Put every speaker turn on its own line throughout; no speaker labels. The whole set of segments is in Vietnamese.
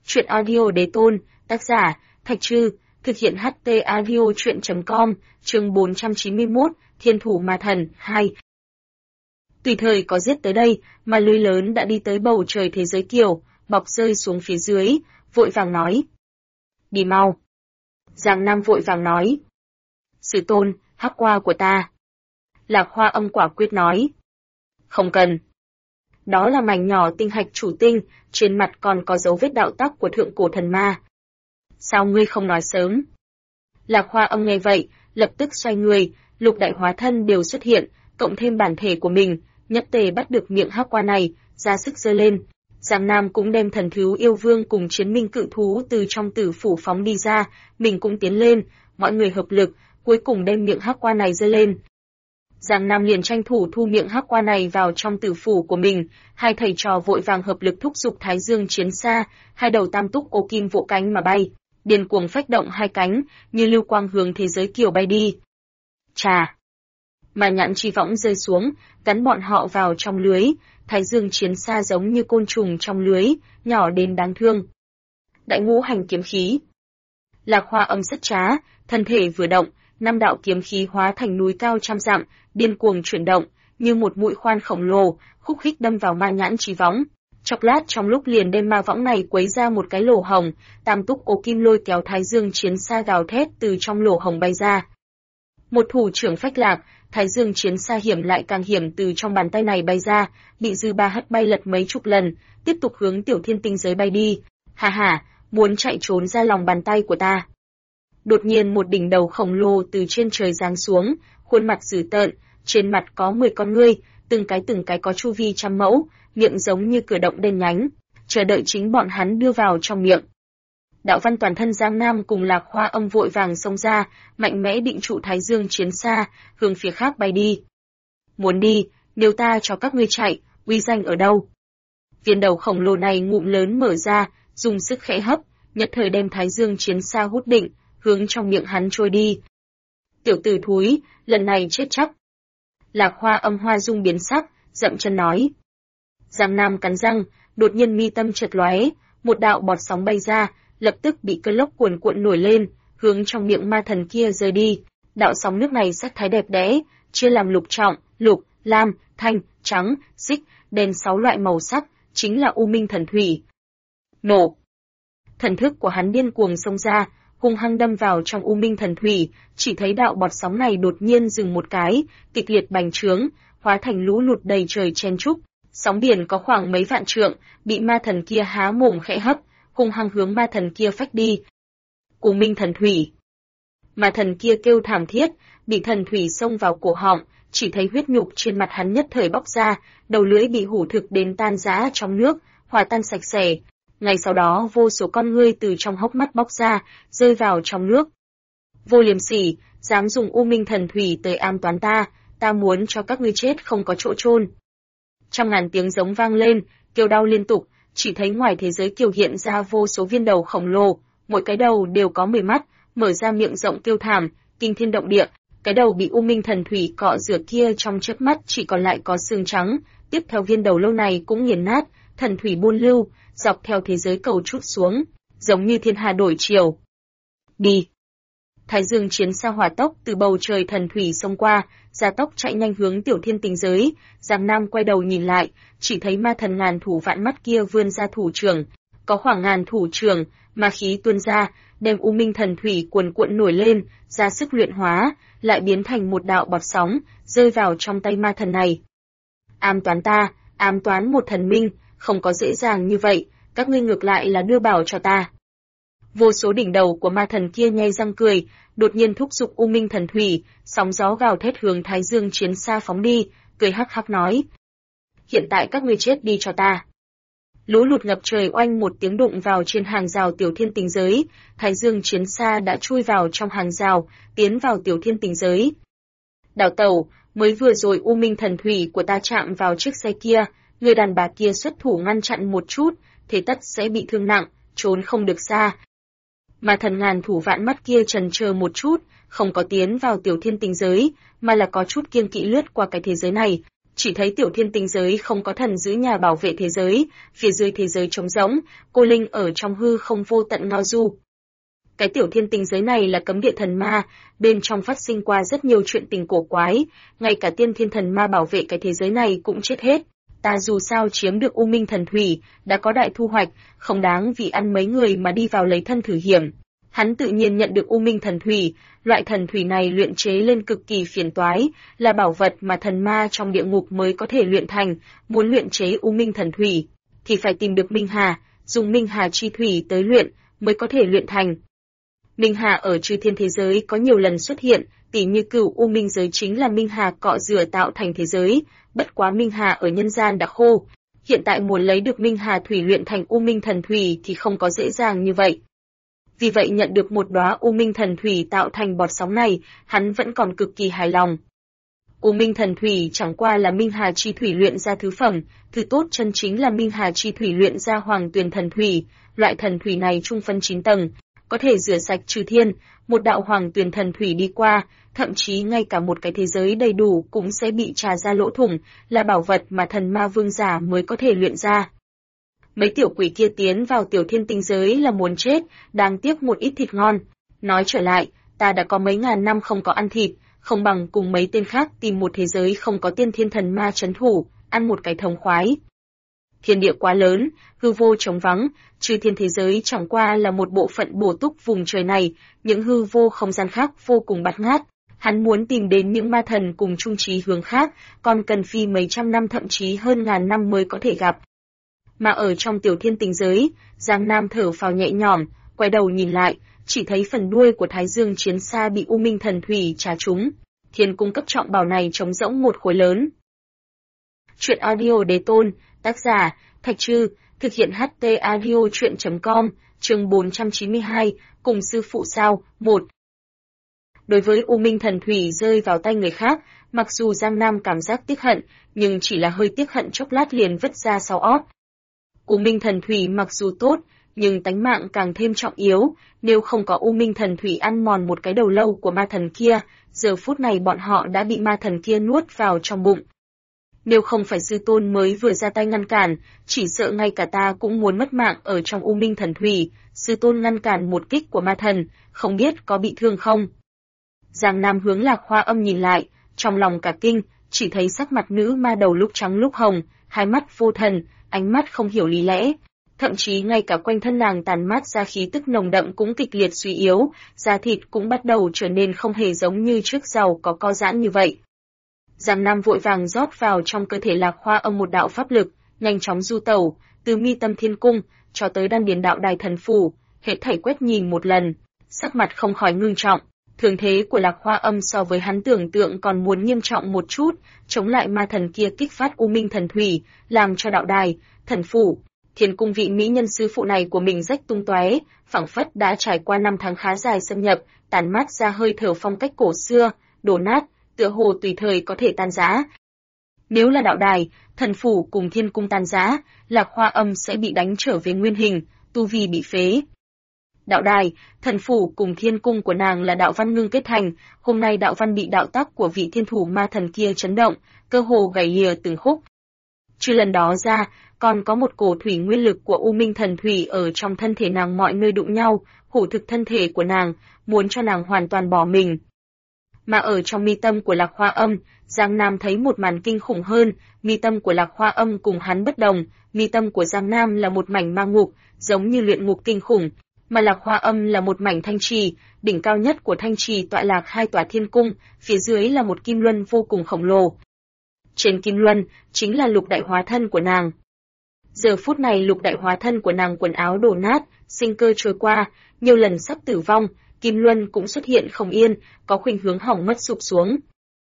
Truyện audio đế tôn, tác giả, Thạch Trư, thực hiện HT audio truyện.com, chương 491, Thiên thủ ma thần, 2. Tùy thời có giết tới đây, mà lưới lớn đã đi tới bầu trời thế giới kiều, bọc rơi xuống phía dưới, vội vàng nói. Đi mau. Giang Nam vội vàng nói. Sư tôn, hắc qua của ta. Lạc Hoa Âm quả quyết nói. Không cần. Đó là mảnh nhỏ tinh hạch chủ tinh, trên mặt còn có dấu vết đạo tắc của thượng cổ thần ma. Sao ngươi không nói sớm? Lạc Hoa Âm nghe vậy, lập tức xoay người, lục đại hóa thân đều xuất hiện, cộng thêm bản thể của mình, nhất tề bắt được miệng hắc qua này, ra sức giơ lên. Giang Nam cũng đem thần thú yêu vương cùng chiến minh cự thú từ trong tử phủ phóng đi ra, mình cũng tiến lên, mọi người hợp lực, cuối cùng đem miệng hắc qua này giơ lên. Giang Nam liền tranh thủ thu miệng hắc qua này vào trong tử phủ của mình, hai thầy trò vội vàng hợp lực thúc giục Thái Dương chiến xa, hai đầu tam túc ô kim vỗ cánh mà bay, điên cuồng phách động hai cánh, như lưu quang hướng thế giới kiều bay đi. Chà! Mà nhãn chi võng rơi xuống, cắn bọn họ vào trong lưới, Thái Dương chiến xa giống như côn trùng trong lưới, nhỏ đến đáng thương. Đại ngũ hành kiếm khí. Lạc Hoa Âm rất trá, thân thể vừa động, năm đạo kiếm khí hóa thành núi cao trăm dặm, điên cuồng chuyển động, như một mũi khoan khổng lồ, khúc khích đâm vào ma nhãn chi võng. Chốc lát trong lúc liền đem ma võng này quấy ra một cái lỗ hồng, tam túc ô kim lôi kéo Thái Dương chiến xa gào thét từ trong lỗ hồng bay ra. Một thủ trưởng phách lạc, Thái Dương chiến xa hiểm lại càng hiểm từ trong bàn tay này bay ra, bị dư ba hất bay lật mấy chục lần, tiếp tục hướng tiểu thiên tinh giới bay đi. Hà hà, muốn chạy trốn ra lòng bàn tay của ta. Đột nhiên một đỉnh đầu khổng lồ từ trên trời giáng xuống, khuôn mặt dữ tợn, trên mặt có 10 con ngươi, từng cái có chu vi trăm mẫu, miệng giống như cửa động đen nhánh, chờ đợi chính bọn hắn đưa vào trong miệng. Đạo văn toàn thân Giang Nam cùng Lạc Hoa Âm vội vàng xông ra, mạnh mẽ định trụ Thái Dương chiến xa, hướng phía khác bay đi. Muốn đi, nếu ta cho các ngươi chạy, uy danh ở đâu? Viên đầu khổng lồ này ngụm lớn mở ra, dùng sức khẽ hấp, nhất thời đem Thái Dương chiến xa hút định, hướng trong miệng hắn trôi đi. Tiểu tử thúi, lần này chết chắc. Lạc Hoa Âm hoa dung biến sắc, dậm chân nói. Giang Nam cắn răng, đột nhiên mi tâm chợt lóe, một đạo bọt sóng bay ra, lập tức bị cơn lốc cuồn cuộn nổi lên, hướng trong miệng ma thần kia rơi đi. Đạo sóng nước này sắc thái đẹp đẽ, chia làm lục trọng, lục, lam, thanh, trắng, xích, đen 6 loại màu sắc, chính là U Minh thần thủy. Nổ! Thần thức của hắn điên cuồng xông ra, hung hăng đâm vào trong U Minh thần thủy, chỉ thấy đạo bọt sóng này đột nhiên dừng một cái, kịch liệt bành trướng, hóa thành lũ lụt đầy trời chen trúc. Sóng biển có khoảng mấy vạn trượng, bị ma thần kia há mồm khẽ hấp, hung hăng hướng ma thần kia phách đi. U Minh thần thủy. Ma thần kia kêu thảm thiết, bị thần thủy xông vào cổ họng, chỉ thấy huyết nhục trên mặt hắn nhất thời bóc ra, đầu lưỡi bị hủ thực đến tan rã trong nước, hòa tan sạch sẽ. Ngay sau đó vô số con ngươi từ trong hốc mắt bóc ra, rơi vào trong nước. Vô liêm sỉ, dám dùng U Minh thần thủy tới ám toán ta muốn cho các ngươi chết không có chỗ chôn. Trăm ngàn tiếng giống vang lên, kêu đau liên tục, chỉ thấy ngoài thế giới kiều hiện ra vô số viên đầu khổng lồ, mỗi cái đầu đều có 10 mắt, mở ra miệng rộng kêu thảm, kinh thiên động địa. Cái đầu bị U Minh thần thủy cọ rửa kia trong chớp mắt chỉ còn lại có xương trắng, tiếp theo viên đầu lâu này cũng nghiền nát, thần thủy buôn lưu, dọc theo thế giới cầu trút xuống, giống như thiên hà đổi chiều. Đi! Thái Dương chiến xa hỏa tốc từ bầu trời thần thủy xông qua, gia tốc chạy nhanh hướng tiểu thiên tinh giới. Giang Nam quay đầu nhìn lại, chỉ thấy ma thần ngàn thủ vạn mắt kia vươn ra thủ trưởng, có khoảng ngàn thủ trưởng, ma khí tuôn ra, đem U Minh thần thủy cuồn cuộn nổi lên, ra sức luyện hóa, lại biến thành một đạo bọt sóng, rơi vào trong tay ma thần này. Ám toán ta, ám toán một thần minh, không có dễ dàng như vậy, các ngươi ngược lại là đưa bảo cho ta. Vô số đỉnh đầu của ma thần kia nhe răng cười, đột nhiên thúc giục U Minh thần thủy, sóng gió gào thét hướng Thái Dương chiến xa phóng đi, cười hắc hắc nói. Hiện tại các ngươi chết đi cho ta. Lũ lụt ngập trời oanh một tiếng đụng vào trên hàng rào tiểu thiên tinh giới, Thái Dương chiến xa đã chui vào trong hàng rào, tiến vào tiểu thiên tinh giới. Đào tẩu, mới vừa rồi U Minh thần thủy của ta chạm vào chiếc xe kia, người đàn bà kia xuất thủ ngăn chặn một chút, thế tất sẽ bị thương nặng, trốn không được xa. Mà thần ngàn thủ vạn mắt kia chần chờ một chút, không có tiến vào tiểu thiên tinh giới, mà là có chút kiêng kỵ lướt qua cái thế giới này, chỉ thấy tiểu thiên tinh giới không có thần giữ nhà bảo vệ thế giới, phía dưới thế giới trống rỗng, cô linh ở trong hư không vô tận ngao du. Cái tiểu thiên tinh giới này là cấm địa thần ma, bên trong phát sinh qua rất nhiều chuyện tình cổ quái, ngay cả tiên thiên thần ma bảo vệ cái thế giới này cũng chết hết. Ta dù sao chiếm được U Minh thần thủy, đã có đại thu hoạch, không đáng vì ăn mấy người mà đi vào lấy thân thử hiểm. Hắn tự nhiên nhận được U Minh thần thủy, loại thần thủy này luyện chế lên cực kỳ phiền toái, là bảo vật mà thần ma trong địa ngục mới có thể luyện thành, muốn luyện chế U Minh thần thủy thì phải tìm được Minh Hà, dùng Minh Hà chi thủy tới luyện mới có thể luyện thành. Minh Hà ở chư thiên thế giới có nhiều lần xuất hiện, tỉ như Cửu U Minh giới chính là Minh Hà cọ rửa tạo thành thế giới, bất quá Minh Hà ở nhân gian đã khô, hiện tại muốn lấy được Minh Hà thủy luyện thành U Minh thần thủy thì không có dễ dàng như vậy. Vì vậy nhận được một đóa U Minh thần thủy tạo thành bọt sóng này, hắn vẫn còn cực kỳ hài lòng. U Minh thần thủy chẳng qua là Minh Hà chi thủy luyện ra thứ phẩm, thứ tốt chân chính là Minh Hà chi thủy luyện ra Hoàng Tuyền thần thủy, loại thần thủy này trung phân 9 tầng, có thể rửa sạch trừ thiên, một đạo Hoàng Tuyền thần thủy đi qua, thậm chí ngay cả một cái thế giới đầy đủ cũng sẽ bị trà ra lỗ thủng, là bảo vật mà thần ma vương giả mới có thể luyện ra. Mấy tiểu quỷ kia tiến vào tiểu thiên tinh giới là muốn chết, đáng tiếc một ít thịt ngon. Nói trở lại, ta đã có mấy ngàn năm không có ăn thịt, không bằng cùng mấy tên khác tìm một thế giới không có tiên thiên thần ma trấn thủ, ăn một cái thống khoái. Thiên địa quá lớn, hư vô trống vắng, chư thiên thế giới chẳng qua là một bộ phận bổ túc vùng trời này, những hư vô không gian khác vô cùng bạt ngát. Hắn muốn tìm đến những ma thần cùng chung chí hướng khác, còn cần phi mấy trăm năm thậm chí hơn ngàn năm mới có thể gặp. Mà ở trong tiểu thiên tinh giới, Giang Nam thở phào nhẹ nhõm, quay đầu nhìn lại, chỉ thấy phần đuôi của Thái Dương chiến xa bị U Minh thần thủy trà trúng. Thiên cung cấp trọng bảo này trống rỗng một khối lớn. Chuyện audio đề tôn, tác giả, Thạch Trư, thực hiện HT audio chuyện.com, chương 492, cùng sư phụ sao, 1. Đối với U Minh thần thủy rơi vào tay người khác, mặc dù Giang Nam cảm giác tiếc hận, nhưng chỉ là hơi tiếc hận chốc lát liền vứt ra sau ót. U Minh thần thủy mặc dù tốt, nhưng tánh mạng càng thêm trọng yếu, nếu không có U Minh thần thủy ăn mòn một cái đầu lâu của ma thần kia, giờ phút này bọn họ đã bị ma thần kia nuốt vào trong bụng. Nếu không phải sư tôn mới vừa ra tay ngăn cản, chỉ sợ ngay cả ta cũng muốn mất mạng ở trong U Minh thần thủy, sư tôn ngăn cản một kích của ma thần, không biết có bị thương không. Giang Nam hướng Lạc Hoa Âm nhìn lại, trong lòng cả kinh, chỉ thấy sắc mặt nữ ma đầu lúc trắng lúc hồng, hai mắt vô thần, ánh mắt không hiểu lý lẽ. Thậm chí ngay cả quanh thân nàng tàn mát ra khí tức nồng đậm cũng kịch liệt suy yếu, da thịt cũng bắt đầu trở nên không hề giống như trước giàu có co giãn như vậy. Giang Nam vội vàng rót vào trong cơ thể Lạc Hoa Âm một đạo pháp lực, nhanh chóng du tẩu, từ mi tâm thiên cung, cho tới đan điền đạo đài thần phủ, hết thảy quét nhìn một lần, sắc mặt không khỏi ngưng trọng. Thường thế của Lạc Hoa Âm so với hắn tưởng tượng còn muốn nghiêm trọng một chút, chống lại ma thần kia kích phát U Minh thần thủy, làm cho đạo đài, thần phủ, thiên cung vị mỹ nhân sư phụ này của mình rách tung tóe, phảng phất đã trải qua 5 tháng khá dài xâm nhập, tàn mát ra hơi thở phong cách cổ xưa, đổ nát, tựa hồ tùy thời có thể tan rã. Nếu là đạo đài, thần phủ cùng thiên cung tan rã, Lạc Hoa Âm sẽ bị đánh trở về nguyên hình, tu vi bị phế. Đạo đài, thần phủ cùng thiên cung của nàng là đạo văn ngưng kết thành, hôm nay đạo văn bị đạo tắc của vị thiên thủ ma thần kia chấn động, cơ hồ gãy lìa từng khúc. Trừ lần đó ra, còn có một cổ thủy nguyên lực của U Minh thần thủy ở trong thân thể nàng mọi nơi đụng nhau, hủ thực thân thể của nàng, muốn cho nàng hoàn toàn bỏ mình. Mà ở trong mi tâm của Lạc Hoa Âm, Giang Nam thấy một màn kinh khủng hơn, mi tâm của Lạc Hoa Âm cùng hắn bất đồng, mi tâm của Giang Nam là một mảnh ma ngục, giống như luyện ngục kinh khủng, mà Lạc Hoa Âm là một mảnh thanh trì, đỉnh cao nhất của thanh trì tọa lạc 2 tòa thiên cung, phía dưới là một kim luân vô cùng khổng lồ. Trên kim luân chính là lục đại hóa thân của nàng. Giờ phút này lục đại hóa thân của nàng quần áo đổ nát, sinh cơ trôi qua, nhiều lần sắp tử vong, kim luân cũng xuất hiện không yên, có khuynh hướng hỏng mất sụp xuống.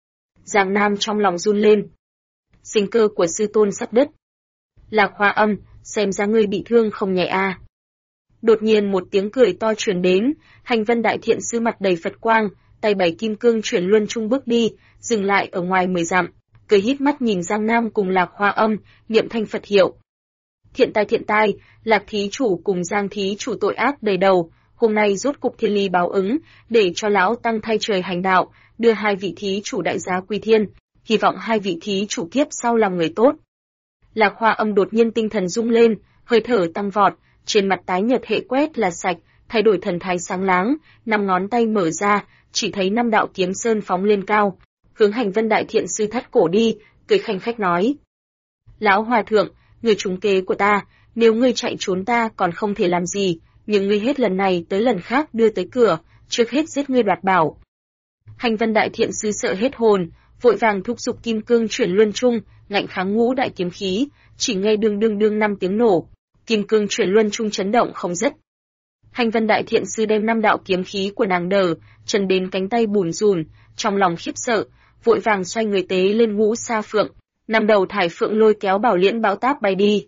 Giang Nam trong lòng run lên. Sinh cơ của sư tôn sắp đứt. Lạc Hoa Âm, xem ra ngươi bị thương không nhẹ à. Đột nhiên một tiếng cười to truyền đến, Hành Vân Đại Thiện Sư mặt đầy Phật quang, tay bảy kim cương chuyển luân trung bước đi, dừng lại ở ngoài 10 dặm, cười híp mắt nhìn Giang Nam cùng Lạc Hoa Âm, niệm thanh Phật hiệu. Thiện tai, Lạc thí chủ cùng Giang thí chủ tội ác đầy đầu, hôm nay rốt cục thiên ly báo ứng, để cho lão tăng thay trời hành đạo, đưa 2 vị thí chủ đại giá quy thiên. hy vọng hai vị thí chủ kiếp sau làm người tốt. Lạc Hoa Âm đột nhiên tinh thần rung lên, hơi thở tăng vọt, trên mặt tái nhợt hệ quét là sạch, thay đổi thần thái sáng láng, 5 ngón tay mở ra, chỉ thấy 5 đạo kiếm sơn phóng lên cao, hướng Hành Vân Đại Thiện Sư thắt cổ đi, cười khanh khách nói: "Lão hòa thượng, người trúng kế của ta, nếu ngươi chạy trốn ta còn không thể làm gì, nhưng ngươi hết lần này tới lần khác đưa tới cửa, trước hết giết ngươi đoạt bảo." Hành Vân Đại Thiện Sư sợ hết hồn, vội vàng thúc giục kim cương chuyển luân trung, ngạnh kháng ngũ đại kiếm khí, chỉ nghe đương đương đương 5 tiếng nổ, kim cương chuyển luân trung chấn động không dứt. Hành Vân Đại Thiện Sư đem 5 đạo kiếm khí của nàng đỡ, chân đến cánh tay bùn rùn, trong lòng khiếp sợ, vội vàng xoay người tế lên ngũ sa phượng, 5 đầu thải phượng lôi kéo bảo liễn bão táp bay đi.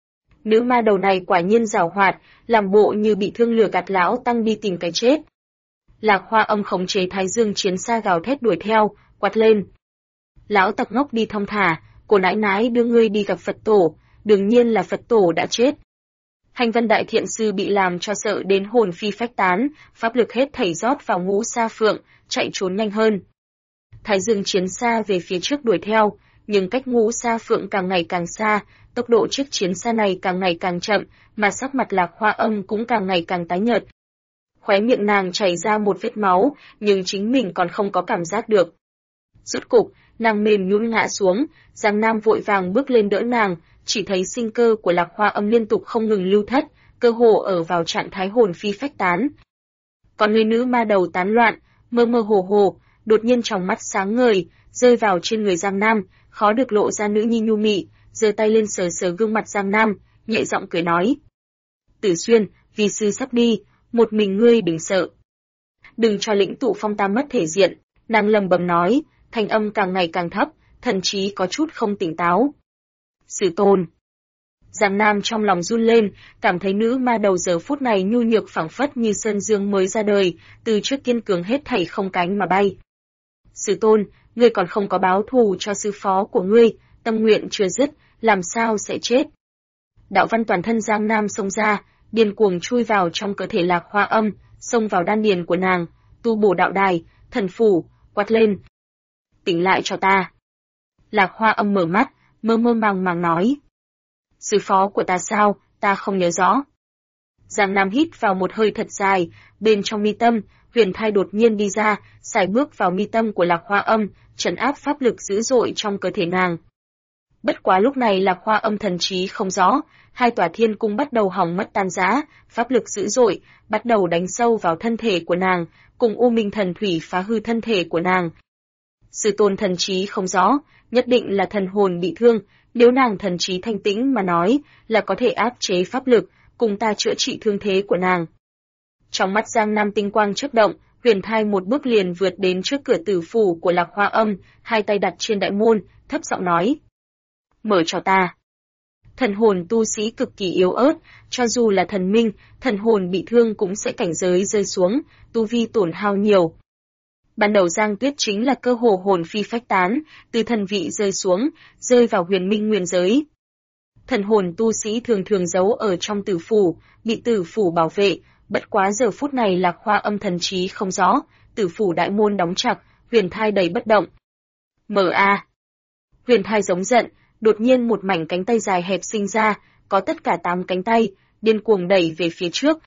Nữ ma đầu này quả nhiên giàu hoạt, làm bộ như bị thương lừa gạt lão tăng đi tìm cái chết. Lạc Hoa Âm khống chế Thái Dương chiến xa gào thét đuổi theo, quát lên: "Lão tặc ngốc đi thong thả, cô nãi nãi đưa ngươi đi gặp Phật tổ, đương nhiên là Phật tổ đã chết." Hành Vân Đại Thiện Sư bị làm cho sợ đến hồn phi phách tán, pháp lực hết thảy rót vào ngũ sa phượng, chạy trốn nhanh hơn. Thái Dương chiến xa về phía trước đuổi theo, nhưng cách ngũ sa phượng càng ngày càng xa, tốc độ chiếc chiến xa này càng ngày càng chậm, mà sắc mặt Lạc Hoa Âm cũng càng ngày càng tái nhợt. Khóe miệng nàng chảy ra một vết máu, nhưng chính mình còn không có cảm giác được. Rốt cục, nàng mềm nhũn ngã xuống, Giang Nam vội vàng bước lên đỡ nàng, chỉ thấy sinh cơ của Lạc Hoa Âm liên tục không ngừng lưu thất, cơ hồ ở vào trạng thái hồn phi phách tán. Còn người nữ ma đầu tán loạn, mơ mơ hồ hồ, đột nhiên trong mắt sáng ngời, rơi vào trên người Giang Nam, khó được lộ ra nữ nhi nhu mị, giơ tay lên sờ sờ gương mặt Giang Nam, nhẹ giọng cười nói: "Tử Xuyên, vi sư sắp đi, một mình ngươi đừng sợ. Đừng cho lĩnh tụ phong ta mất thể diện." Nàng lầm bầm nói, thanh âm càng ngày càng thấp, thậm chí có chút không tỉnh táo. "Sư tôn." Giang Nam trong lòng run lên, cảm thấy nữ ma đầu giờ phút này nhu nhược phảng phất như sơn dương mới ra đời, từ trước kiên cường hết thảy không cánh mà bay. "Sư tôn, ngươi còn không có báo thù cho sư phó của ngươi, tâm nguyện chưa dứt, làm sao sẽ chết?" Đạo văn toàn thân Giang Nam xông ra, điên cuồng chui vào trong cơ thể Lạc Hoa Âm, xông vào đan điền của nàng, tu bổ đạo đài, thần phủ, quát lên: "Tỉnh lại cho ta!" Lạc Hoa Âm mở mắt, mơ mơ màng màng nói: "Sư phó của ta sao, ta không nhớ rõ." Giang Nam hít vào một hơi thật dài, bên trong mi tâm, huyền thai đột nhiên đi ra, sải bước vào mi tâm của Lạc Hoa Âm, trấn áp pháp lực dữ dội trong cơ thể nàng. Bất quá lúc này Lạc Hoa Âm thần trí không rõ, hai tòa thiên cung bắt đầu hỏng mất tan rã, pháp lực dữ dội, bắt đầu đánh sâu vào thân thể của nàng, cùng U Minh thần thủy phá hư thân thể của nàng. Sư tôn thần trí không rõ, nhất định là thần hồn bị thương, nếu nàng thần trí thanh tĩnh mà nói, là có thể áp chế pháp lực, cùng ta chữa trị thương thế của nàng. Trong mắt Giang Nam tinh quang chớp động, huyền thai một bước liền vượt đến trước cửa tử phủ của Lạc Hoa Âm, hai tay đặt trên đại môn, thấp giọng nói: "Mở cho ta." Thần hồn tu sĩ cực kỳ yếu ớt, cho dù là thần minh, thần hồn bị thương cũng sẽ cảnh giới rơi xuống, tu vi tổn hao nhiều. Ban đầu Giang Tuyết chính là cơ hồ hồn phi phách tán, từ thần vị rơi xuống, rơi vào huyền minh nguyên giới. Thần hồn tu sĩ thường thường giấu ở trong tử phủ, bị tử phủ bảo vệ, bất quá giờ phút này Lạc Hoa Âm thần trí không rõ, tử phủ đại môn đóng chặt, huyền thai đầy bất động. "Mở a!" Huyền thai giống giận, đột nhiên một mảnh cánh tay dài hẹp sinh ra, có tất cả 8 cánh tay, điên cuồng đẩy về phía trước.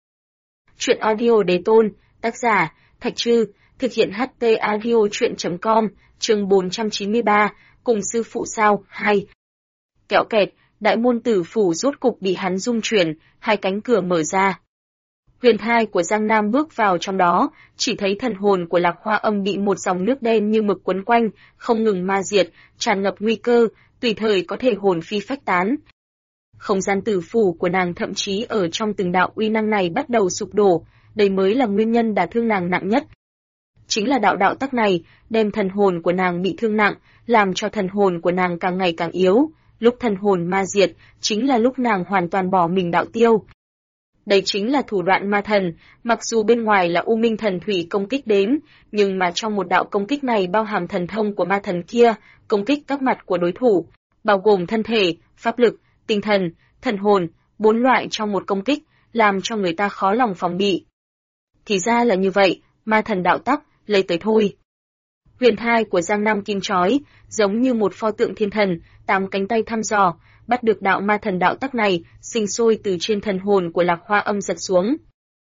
Truyện audio Đế Tôn, tác giả Thạch Trư, thực hiện HT audio truyện.com, chương 493, cùng sư phụ sao, 2. Kẹo kẹt, đại môn tử phủ rốt cục bị hắn rung chuyển, hai cánh cửa mở ra. Huyền thai của Giang Nam bước vào trong đó, chỉ thấy thần hồn của Lạc Hoa Âm bị một dòng nước đen như mực quấn quanh, không ngừng ma diệt, tràn ngập nguy cơ, tùy thời có thể hồn phi phách tán. Không gian tử phủ của nàng thậm chí ở trong từng đạo uy năng này bắt đầu sụp đổ, đây mới là nguyên nhân đả thương nàng nặng nhất. Chính là đạo tắc này, đem thần hồn của nàng bị thương nặng, làm cho thần hồn của nàng càng ngày càng yếu, lúc thần hồn ma diệt, chính là lúc nàng hoàn toàn bỏ mình đạo tiêu. Đây chính là thủ đoạn ma thần, mặc dù bên ngoài là U Minh thần thủy công kích đến, nhưng mà trong một đạo công kích này bao hàm thần thông của ma thần kia, công kích các mặt của đối thủ, bao gồm thân thể, pháp lực, tinh thần, thần hồn, 4 loại trong một công kích, làm cho người ta khó lòng phòng bị. Thì ra là như vậy, ma thần đạo tắc, lấy tới thôi. Huyền thai của Giang Nam kim chói, giống như một pho tượng thiên thần, 8 cánh tay thăm dò, bắt được đạo ma thần đạo tắc này, sinh sôi từ trên thần hồn của Lạc Hoa Âm giật xuống.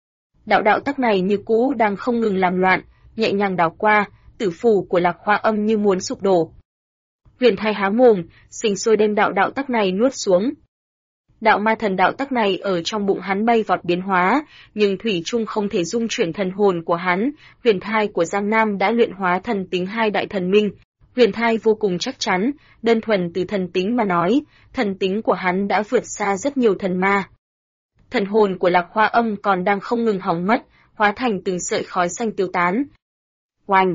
Đạo tắc này như cũ đang không ngừng làm loạn, nhẹ nhàng đảo qua, tử phủ của Lạc Hoa Âm như muốn sụp đổ. Huyền thai há mồm, sinh sôi đem đạo tắc này nuốt xuống. Đạo ma thần đạo tắc này ở trong bụng hắn bay vọt biến hóa, nhưng thủy chung không thể dung chuyển thần hồn của hắn. Huyền thai của Giang Nam đã luyện hóa thần tính 2 đại thần minh. Huyền thai vô cùng chắc chắn, đơn thuần từ thần tính mà nói, thần tính của hắn đã vượt xa rất nhiều thần ma. Thần hồn của Lạc Hoa Âm còn đang không ngừng hỏng mất, hóa thành từng sợi khói xanh tiêu tán. Oanh!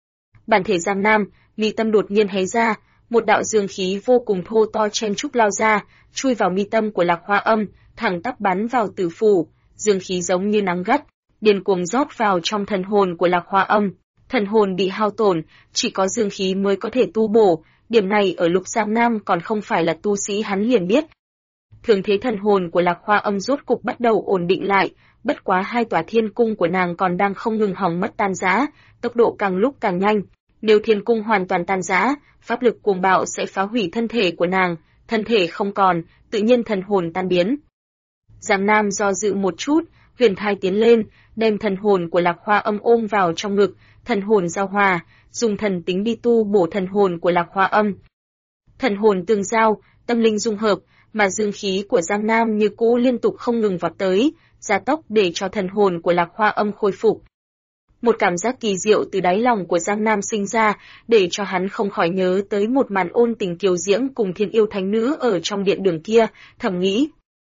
Bản thể Giang Nam, mi tâm đột nhiên hé ra, một đạo dương khí vô cùng thô to chen chúc lao ra, chui vào mi tâm của Lạc Hoa Âm, thẳng tắp bắn vào tử phủ, dương khí giống như nắng gắt, điên cuồng rót vào trong thần hồn của Lạc Hoa Âm. Thần hồn bị hao tổn, chỉ có dương khí mới có thể tu bổ, điểm này ở Lục Giang Nam còn không phải là tu sĩ hắn liền biết. Thường thế thần hồn của Lạc Hoa Âm rốt cục bắt đầu ổn định lại, bất quá 2 tòa thiên cung của nàng còn đang không ngừng hỏng mất tan rã, tốc độ càng lúc càng nhanh. Nếu thiên cung hoàn toàn tan rã, pháp lực cuồng bạo sẽ phá hủy thân thể của nàng, thân thể không còn, tự nhiên thần hồn tan biến. Giang Nam do dự một chút, huyền thai tiến lên, đem thần hồn của Lạc Hoa Âm ôm vào trong ngực, thần hồn giao hòa, dùng thần tính đi tu bổ thần hồn của Lạc Hoa Âm. Thần hồn tương giao, tâm linh dung hợp, mà dương khí của Giang Nam như cũ liên tục không ngừng vọt tới, gia tốc để cho thần hồn của Lạc Hoa Âm khôi phục. Một cảm giác kỳ diệu từ đáy lòng của Giang Nam sinh ra, để cho hắn không khỏi nhớ tới một màn ôn tình kiều diễm cùng thiên yêu thánh nữ ở trong điện đường kia, thầm nghĩ.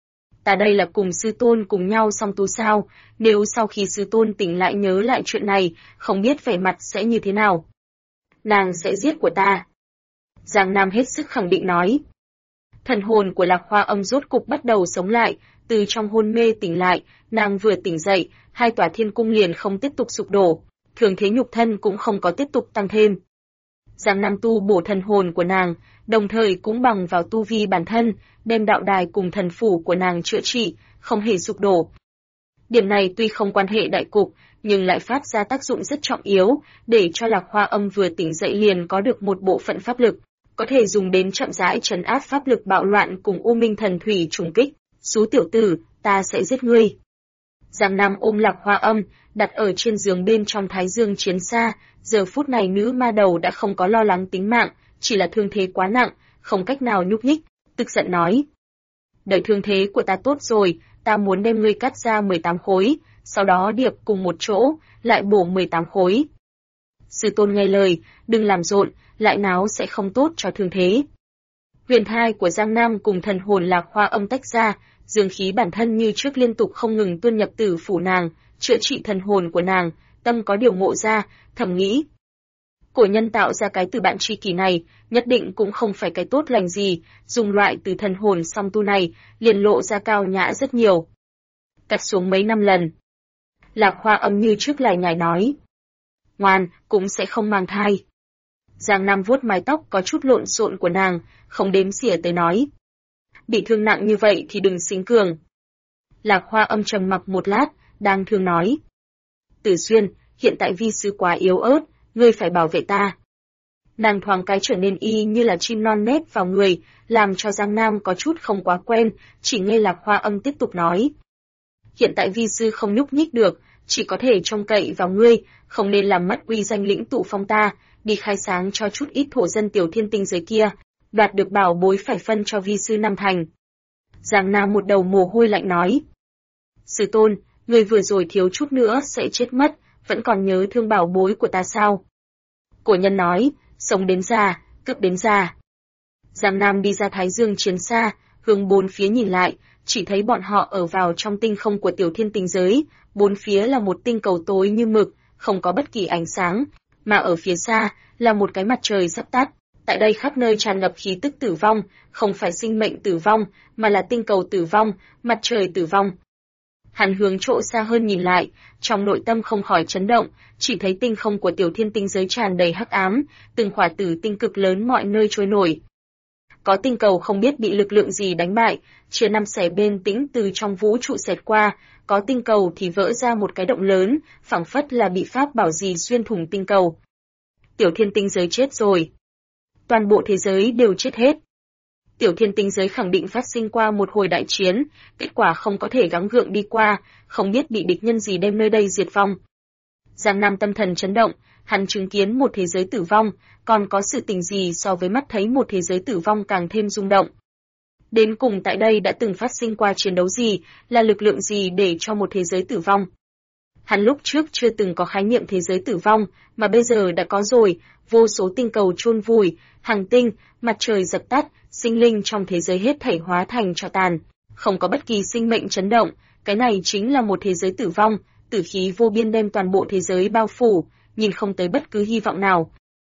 Ta đây là cùng sư tôn cùng nhau song tu sao, nếu sau khi sư tôn tỉnh lại nhớ lại chuyện này, không biết vẻ mặt sẽ như thế nào. Nàng sẽ giết của ta. Giang Nam hết sức khẳng định nói. Thần hồn của Lạc Hoa Âm rốt cục bắt đầu sống lại, từ trong hôn mê tỉnh lại, nàng vừa tỉnh dậy, 2 tòa thiên cung liền không tiếp tục sụp đổ, thường thế nhục thân cũng không có tiếp tục tăng thêm. Giang Nam tu bổ thần hồn của nàng, đồng thời cũng bằng vào tu vi bản thân, đem đạo đài cùng thần phủ của nàng chữa trị, không hề sụp đổ. Điểm này tuy không quan hệ đại cục, nhưng lại phát ra tác dụng rất trọng yếu, để cho Lạc Hoa Âm vừa tỉnh dậy liền có được một bộ phận pháp lực, có thể dùng đến chậm rãi trấn áp pháp lực bạo loạn cùng U Minh Thần Thủy trùng kích. Xú tiểu tử, ta sẽ giết ngươi. Giang Nam ôm Lạc Hoa Âm, đặt ở trên giường bên trong Thái Dương chiến xa, giờ phút này nữ ma đầu đã không có lo lắng tính mạng, chỉ là thương thế quá nặng, không cách nào nhúc nhích, tức giận nói. Đợi thương thế của ta tốt rồi, ta muốn đem ngươi cắt ra 18 khối, sau đó điệp cùng một chỗ, lại bổ 18 khối. Sư tôn nghe lời, đừng làm rộn, lại náo sẽ không tốt cho thương thế. Huyền thai của Giang Nam cùng thần hồn Lạc Hoa Âm tách ra, dương khí bản thân như trước liên tục không ngừng tuôn nhập tử phủ nàng, chữa trị thần hồn của nàng, tâm có điều ngộ ra, thầm nghĩ. Cổ nhân tạo ra cái từ bạn tri kỷ này, nhất định cũng không phải cái tốt lành gì, dùng loại từ thần hồn song tu này, liền lộ ra cao nhã rất nhiều. Cắt xuống mấy năm lần. Lạc Hoa Âm như trước lại nhảy nói. Ngoan, cũng sẽ không mang thai. Giang Nam vuốt mái tóc có chút lộn xộn của nàng, không đếm xỉa tới nói. Bị thương nặng như vậy thì đừng xính cường. Lạc Hoa Âm trầm mặc một lát, đang thương nói. Tử Xuyên, hiện tại vi sư quá yếu ớt, ngươi phải bảo vệ ta. Nàng thoáng cái trở nên y như là chim non nép vào người, làm cho Giang Nam có chút không quá quen, chỉ nghe Lạc Hoa Âm tiếp tục nói. Hiện tại vi sư không nhúc nhích được, chỉ có thể trông cậy vào ngươi, không nên làm mất uy danh lĩnh tụ phong ta, đi khai sáng cho chút ít thổ dân tiểu thiên tinh giới kia, đoạt được bảo bối phải phân cho vi sư 5 thành. Giang Nam một đầu mồ hôi lạnh nói. Sư tôn, người vừa rồi thiếu chút nữa sẽ chết mất, vẫn còn nhớ thương bảo bối của ta sao? Cổ nhân nói, sống đến già, cướp đến già. Giang Nam đi ra Thái Dương chiến xa, hướng bốn phía nhìn lại, chỉ thấy bọn họ ở vào trong tinh không của tiểu thiên tinh giới, bốn phía là một tinh cầu tối như mực, không có bất kỳ ánh sáng, mà ở phía xa là một cái mặt trời sắp tắt. Tại đây khắp nơi tràn ngập khí tức tử vong, không phải sinh mệnh tử vong, mà là tinh cầu tử vong, mặt trời tử vong. Hắn hướng chỗ xa hơn nhìn lại, trong nội tâm không khỏi chấn động, chỉ thấy tinh không của tiểu thiên tinh giới tràn đầy hắc ám, từng khỏa tử tinh cực lớn mọi nơi trôi nổi. Có tinh cầu không biết bị lực lượng gì đánh bại, chia năm xẻ bên tĩnh từ trong vũ trụ xẹt qua, có tinh cầu thì vỡ ra một cái động lớn, phảng phất là bị pháp bảo gì xuyên thủng tinh cầu. Tiểu thiên tinh giới chết rồi. Toàn bộ thế giới đều chết hết. Tiểu thiên tinh giới khẳng định phát sinh qua một hồi đại chiến, kết quả không có thể gắng gượng đi qua, không biết bị địch nhân gì đem nơi đây diệt vong. Giang Nam tâm thần chấn động, hắn chứng kiến một thế giới tử vong, còn có sự tình gì so với mắt thấy một thế giới tử vong càng thêm rung động. Đến cùng tại đây đã từng phát sinh qua chiến đấu gì, là lực lượng gì để cho một thế giới tử vong. Hắn lúc trước chưa từng có khái niệm thế giới tử vong, mà bây giờ đã có rồi, vô số tinh cầu chôn vùi, hành tinh, mặt trời dập tắt, sinh linh trong thế giới hết thảy hóa thành tro tàn, không có bất kỳ sinh mệnh chấn động, cái này chính là một thế giới tử vong, tử khí vô biên đem toàn bộ thế giới bao phủ, nhìn không tới bất cứ hy vọng nào.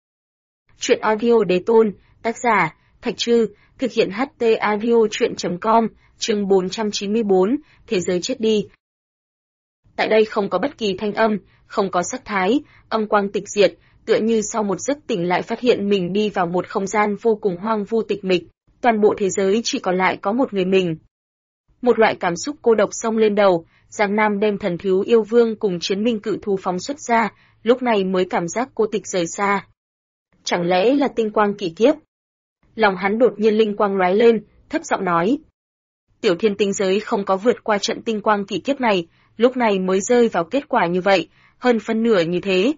Truyện audio Đế Tôn, tác giả, Thạch Trư, thực hiện HT audio truyện.com, chương 494, thế giới chết đi. Tại đây không có bất kỳ thanh âm, không có sắc thái, âm quang tịch diệt, tựa như sau một giấc tỉnh lại phát hiện mình đi vào một không gian vô cùng hoang vu tịch mịch, toàn bộ thế giới chỉ còn lại có một người mình. Một loại cảm xúc cô độc xông lên đầu, Giang Nam đem thần thú yêu vương cùng chiến minh cự thú phóng xuất ra, lúc này mới cảm giác cô tịch rời xa. Chẳng lẽ là tinh quang kỷ kiếp? Lòng hắn đột nhiên linh quang lóe lên, thấp giọng nói. Tiểu thiên tinh giới không có vượt qua trận tinh quang kỷ kiếp này, lúc này mới rơi vào kết quả như vậy, hơn phân nửa như thế.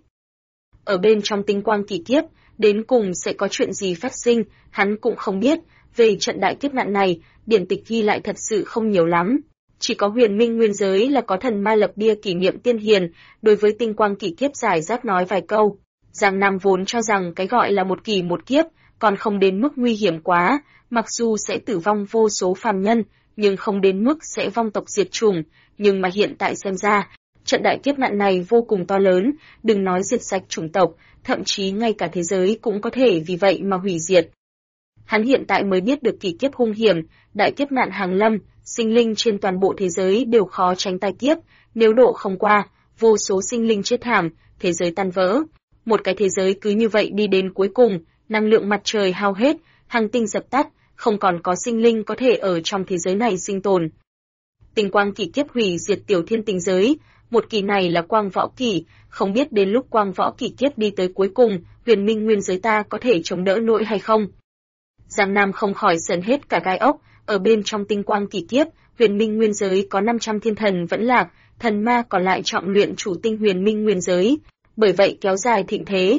Ở bên trong tinh quang kỷ kiếp, đến cùng sẽ có chuyện gì phát sinh, hắn cũng không biết, về trận đại kiếp nạn này, điển tịch ghi lại thật sự không nhiều lắm. Chỉ có huyền minh nguyên giới là có thần ma lập bia kỷ niệm tiên hiền, đối với tinh quang kỷ kiếp giải rác nói vài câu. Giang Nam vốn cho rằng cái gọi là một kỳ một kiếp, còn không đến mức nguy hiểm quá, mặc dù sẽ tử vong vô số phàm nhân, nhưng không đến mức sẽ vong tộc diệt chủng, nhưng mà hiện tại xem ra, trận đại kiếp nạn này vô cùng to lớn, đừng nói diệt sạch chủng tộc, thậm chí ngay cả thế giới cũng có thể vì vậy mà hủy diệt. Hắn hiện tại mới biết được kỳ kiếp hung hiểm, đại kiếp nạn hàng lâm, sinh linh trên toàn bộ thế giới đều khó tránh tai kiếp, nếu độ không qua, vô số sinh linh chết thảm, thế giới tan vỡ. Một cái thế giới cứ như vậy đi đến cuối cùng, năng lượng mặt trời hao hết, hành tinh dập tắt, không còn có sinh linh có thể ở trong thế giới này sinh tồn. Tinh quang kỷ kiếp hủy diệt tiểu thiên tinh giới, một kỳ này là quang võ kỷ, không biết đến lúc quang võ kỷ kiếp đi tới cuối cùng, huyền minh nguyên giới ta có thể chống đỡ nổi hay không? Giang Nam không khỏi sởn hết cả gai ốc, ở bên trong tinh quang kỷ kiếp, huyền minh nguyên giới có 500 thiên thần vẫn lạc, thần ma còn lại trọng luyện chủ tinh huyền minh nguyên giới, bởi vậy kéo dài thịnh thế.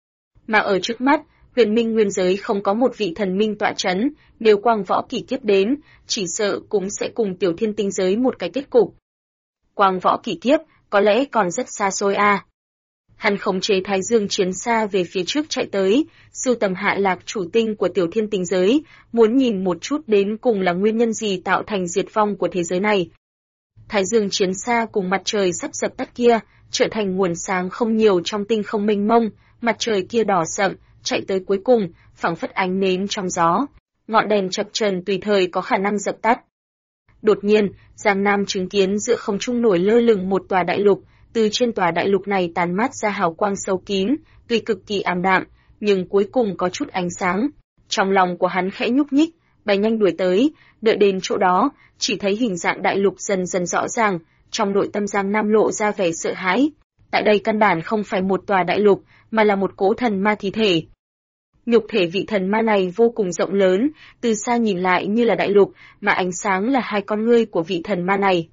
Mà ở trước mắt, huyền minh nguyên giới không có một vị thần minh tọa chấn, nếu quang võ kỷ kiếp đến, chỉ sợ cũng sẽ cùng tiểu thiên tinh giới một cái kết cục. Quang võ kỷ kiếp, có lẽ còn rất xa xôi à. Hắn khống chế Thái Dương chiến xa về phía trước chạy tới, sưu tầm hạ lạc chủ tinh của tiểu thiên tinh giới, muốn nhìn một chút đến cùng là nguyên nhân gì tạo thành diệt vong của thế giới này. Thái Dương chiến xa cùng mặt trời sắp dập tắt kia, trở thành nguồn sáng không nhiều trong tinh không mênh mông, mặt trời kia đỏ sậm, chạy tới cuối cùng, phảng phất ánh nến trong gió, ngọn đèn chập chờn tùy thời có khả năng dập tắt. Đột nhiên, Giang Nam chứng kiến giữa không trung nổi lơ lửng một tòa đại lục, từ trên tòa đại lục này tàn mát ra hào quang sâu kín, tuy cực kỳ ảm đạm, nhưng cuối cùng có chút ánh sáng. Trong lòng của hắn khẽ nhúc nhích, bay nhanh đuổi tới, đợi đến chỗ đó, chỉ thấy hình dạng đại lục dần dần rõ ràng, trong nội tâm Giang Nam lộ ra vẻ sợ hãi. Tại đây căn bản không phải một tòa đại lục, mà là một cỗ thần ma thi thể. Nhục thể vị thần ma này vô cùng rộng lớn, từ xa nhìn lại như là đại lục, mà ánh sáng là hai con ngươi của vị thần ma này.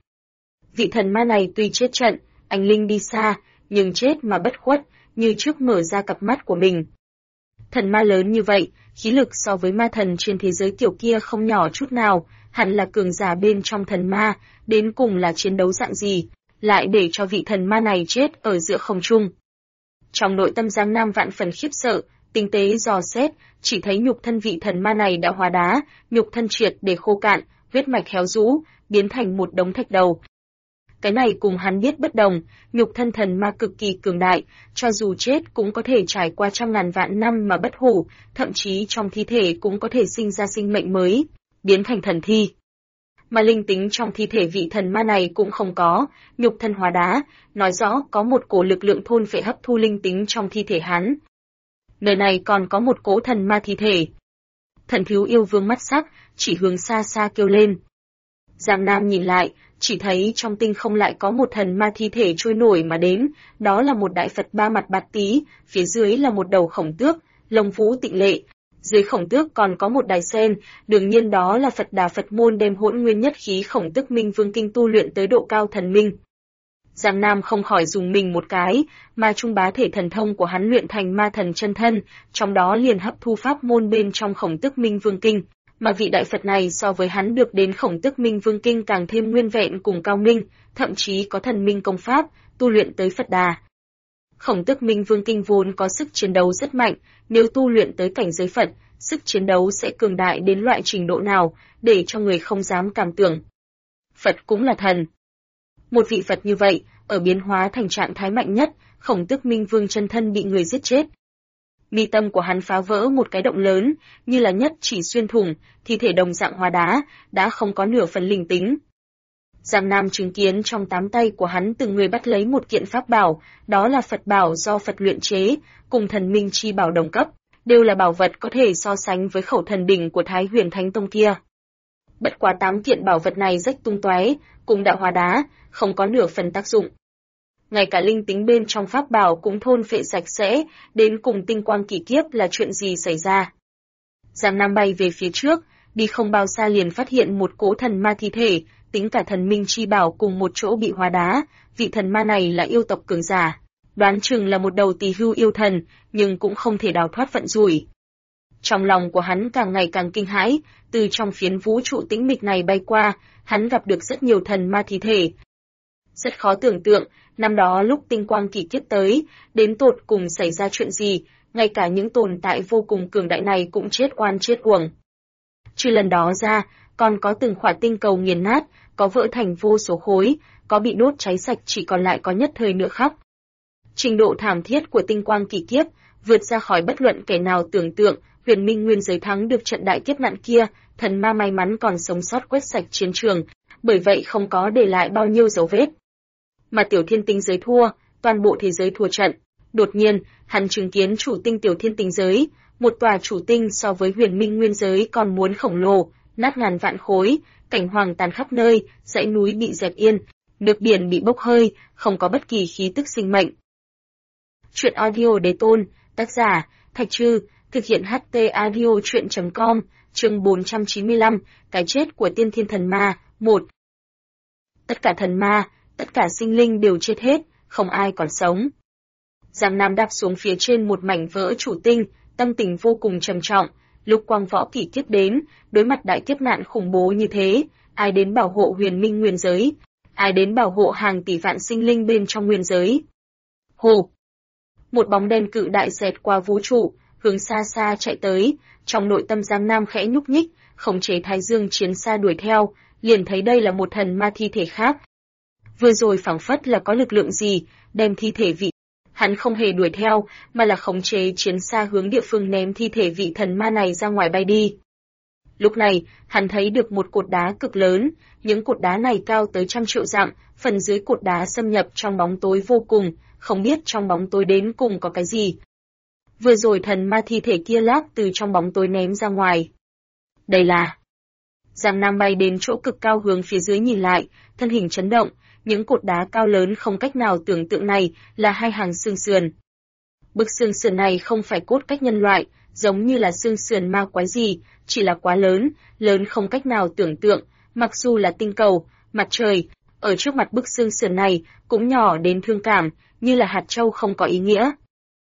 Vị thần ma này tuy chết trận, anh linh đi xa, nhưng chết mà bất khuất, như trước mở ra cặp mắt của mình. Thần ma lớn như vậy, khí lực so với ma thần trên thế giới tiểu kia không nhỏ chút nào, hẳn là cường giả bên trong thần ma, đến cùng là chiến đấu dạng gì, lại để cho vị thần ma này chết ở giữa không trung. Trong nội tâm Giang Nam vạn phần khiếp sợ, tinh tế dò xét, chỉ thấy nhục thân vị thần ma này đã hóa đá, nhục thân triệt để khô cạn, huyết mạch héo rũ, biến thành một đống thạch đầu. Cái này cùng hắn biết bất đồng, nhục thân thần ma cực kỳ cường đại, cho dù chết cũng có thể trải qua trăm ngàn vạn năm mà bất hủ, thậm chí trong thi thể cũng có thể sinh ra sinh mệnh mới, biến thành thần thi. Mà linh tính trong thi thể vị thần ma này cũng không có, nhục thân hóa đá, nói rõ có một cổ lực lượng thôn phệ hấp thu linh tính trong thi thể hắn. Nơi này còn có một cỗ thần ma thi thể. Thần thiếu yêu vương mắt sắc, chỉ hướng xa xa kêu lên. Giang Nam nhìn lại, chỉ thấy trong tinh không lại có một thần ma thi thể trôi nổi mà đến, đó là một đại Phật ba mặt bát tí, phía dưới là một đầu khổng tước, lông vũ tịnh lệ. Dưới khổng tước còn có một đài sen, đương nhiên đó là Phật Đà Phật môn đem Hỗn Nguyên Nhất Khí Khổng Tức Minh Vương Kinh tu luyện tới độ cao thần minh. Giang Nam không khỏi dùng mình một cái, mà trung bá thể thần thông của hắn luyện thành ma thần chân thân, trong đó liền hấp thu pháp môn bên trong Khổng Tức Minh Vương Kinh, mà vị đại Phật này so với hắn được đến Khổng Tức Minh Vương Kinh càng thêm nguyên vẹn cùng cao minh, thậm chí có thần minh công pháp, tu luyện tới Phật Đà. Khổng Tức Minh Vương Kinh vốn có sức chiến đấu rất mạnh, nếu tu luyện tới cảnh giới Phật, sức chiến đấu sẽ cường đại đến loại trình độ nào, để cho người không dám cảm tưởng. Phật cũng là thần. Một vị Phật như vậy, ở biến hóa thành trạng thái mạnh nhất, Khổng Tức Minh Vương chân thân bị người giết chết. Mi tâm của hắn phá vỡ một cái động lớn, như là nhất chỉ xuyên thủng, thi thể đồng dạng hóa đá, đã không có nửa phần linh tính. Giang Nam chứng kiến trong 8 tay của hắn từng người bắt lấy một kiện pháp bảo, đó là Phật bảo do Phật luyện chế, cùng thần minh chi bảo đồng cấp, đều là bảo vật có thể so sánh với khẩu thần đỉnh của Thái Huyền Thánh Tông kia. Bất quá 8 kiện bảo vật này rách tung tóe, cùng đạo hóa đá, không có nửa phần tác dụng. Ngay cả linh tính bên trong pháp bảo cũng thôn phệ sạch sẽ, đến cùng tinh quang kỳ kiếp là chuyện gì xảy ra. Giang Nam bay về phía trước, đi không bao xa liền phát hiện một cỗ thần ma thi thể, tính cả thần minh chi bảo cùng một chỗ bị hóa đá, vị thần ma này là yêu tộc cường giả, đoán chừng là một đầu tỳ hưu yêu thần, nhưng cũng không thể đào thoát vận rủi. Trong lòng của hắn càng ngày càng kinh hãi, từ trong phiến vũ trụ tĩnh mịch này bay qua, hắn gặp được rất nhiều thần ma thi thể. Rất khó tưởng tượng, năm đó lúc tinh quang kỳ kiếp tới, đến tột cùng xảy ra chuyện gì, ngay cả những tồn tại vô cùng cường đại này cũng chết oan chết uổng. Trừ lần đó ra, còn có từng khỏa tinh cầu nghiền nát, có vỡ thành vô số khối, có bị đốt cháy sạch chỉ còn lại có nhất thời nữa khóc. Trình độ thảm thiết của tinh quang kỳ kiếp, vượt ra khỏi bất luận kẻ nào tưởng tượng, Huyền Minh Nguyên giới thắng được trận đại kiếp nạn kia, thần ma may mắn còn sống sót quét sạch chiến trường, bởi vậy không có để lại bao nhiêu dấu vết. Mà Tiểu Thiên Tinh giới thua, toàn bộ thế giới thua trận. Đột nhiên, hắn chứng kiến chủ tinh Tiểu Thiên Tinh giới, một tòa chủ tinh so với Huyền Minh Nguyên giới còn muốn khổng lồ, nát ngàn vạn khối, cảnh hoàng tàn khắp nơi, dãy núi bị dẹp yên, nước biển bị bốc hơi, không có bất kỳ khí tức sinh mệnh. Truyện audio Đế Tôn, tác giả Thạch Trư, thực hiện HT Audio Truyện.com, chương 495, cái chết của Tiên Thiên Thần Ma, 1. Tất cả thần ma, tất cả sinh linh đều chết hết, không ai còn sống. Giang Nam đáp xuống phía trên một mảnh vỡ chủ tinh, tâm tình vô cùng trầm trọng, lúc quang võ kỷ kiếp đến, đối mặt đại kiếp nạn khủng bố như thế, ai đến bảo hộ Huyền Minh Nguyên giới, ai đến bảo hộ hàng tỷ vạn sinh linh bên trong nguyên giới. Hồ! Một bóng đen cự đại xẹt qua vũ trụ, hướng xa xa chạy tới, trong nội tâm Giang Nam khẽ nhúc nhích, khống chế Thái Dương chiến xa đuổi theo, liền thấy đây là một thần ma thi thể khác. Vừa rồi phảng phất là có lực lượng gì, đem thi thể vị. Hắn không hề đuổi theo, mà là khống chế chiến xa hướng địa phương ném thi thể vị thần ma này ra ngoài bay đi. Lúc này, hắn thấy được một cột đá cực lớn, những cột đá này cao tới 100 triệu dặm, phần dưới cột đá xâm nhập trong bóng tối vô cùng, không biết trong bóng tối đến cùng có cái gì. Vừa rồi thần ma thi thể kia lác từ trong bóng tối ném ra ngoài. Đây là... Giang Nam bay đến chỗ cực cao hướng phía dưới nhìn lại, thân hình chấn động, những cột đá cao lớn không cách nào tưởng tượng này là hai hàng xương sườn. Bức xương sườn này không phải cốt cách nhân loại, giống như là xương sườn ma quái gì, chỉ là quá lớn, lớn không cách nào tưởng tượng, mặc dù là tinh cầu, mặt trời, ở trước mặt bức xương sườn này cũng nhỏ đến thương cảm, như là hạt châu không có ý nghĩa.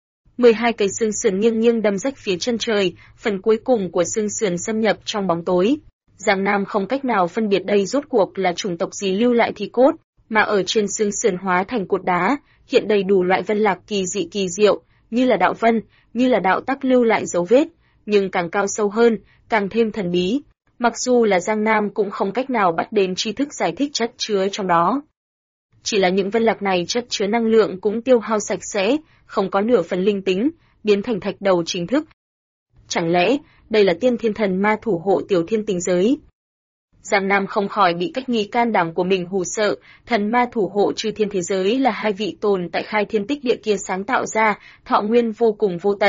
12 cây xương sườn nghiêng nghiêng đâm rách phía chân trời, phần cuối cùng của xương sườn xâm nhập trong bóng tối. Giang Nam không cách nào phân biệt đây rốt cuộc là chủng tộc gì lưu lại thi cốt, mà ở trên xương sườn hóa thành cột đá, hiện đầy đủ loại vân lạc kỳ dị kỳ diệu, như là đạo vân, như là đạo tắc lưu lại dấu vết, nhưng càng cao sâu hơn, càng thêm thần bí. Mặc dù là Giang Nam cũng không cách nào bắt đến tri thức giải thích chất chứa trong đó. Chỉ là những vân lạc này chất chứa năng lượng cũng tiêu hao sạch sẽ, không có nửa phần linh tính, biến thành thạch đầu chính thức. Chẳng lẽ, đây là Tiên Thiên Thần Ma thủ hộ Tiểu Thiên Tinh giới? Giang Nam không khỏi bị cách nghi can đảm của mình hù sợ, thần ma thủ hộ chư thiên thế giới là hai vị tồn tại khai thiên tích địa kia sáng tạo ra, thọ nguyên vô cùng vô tận,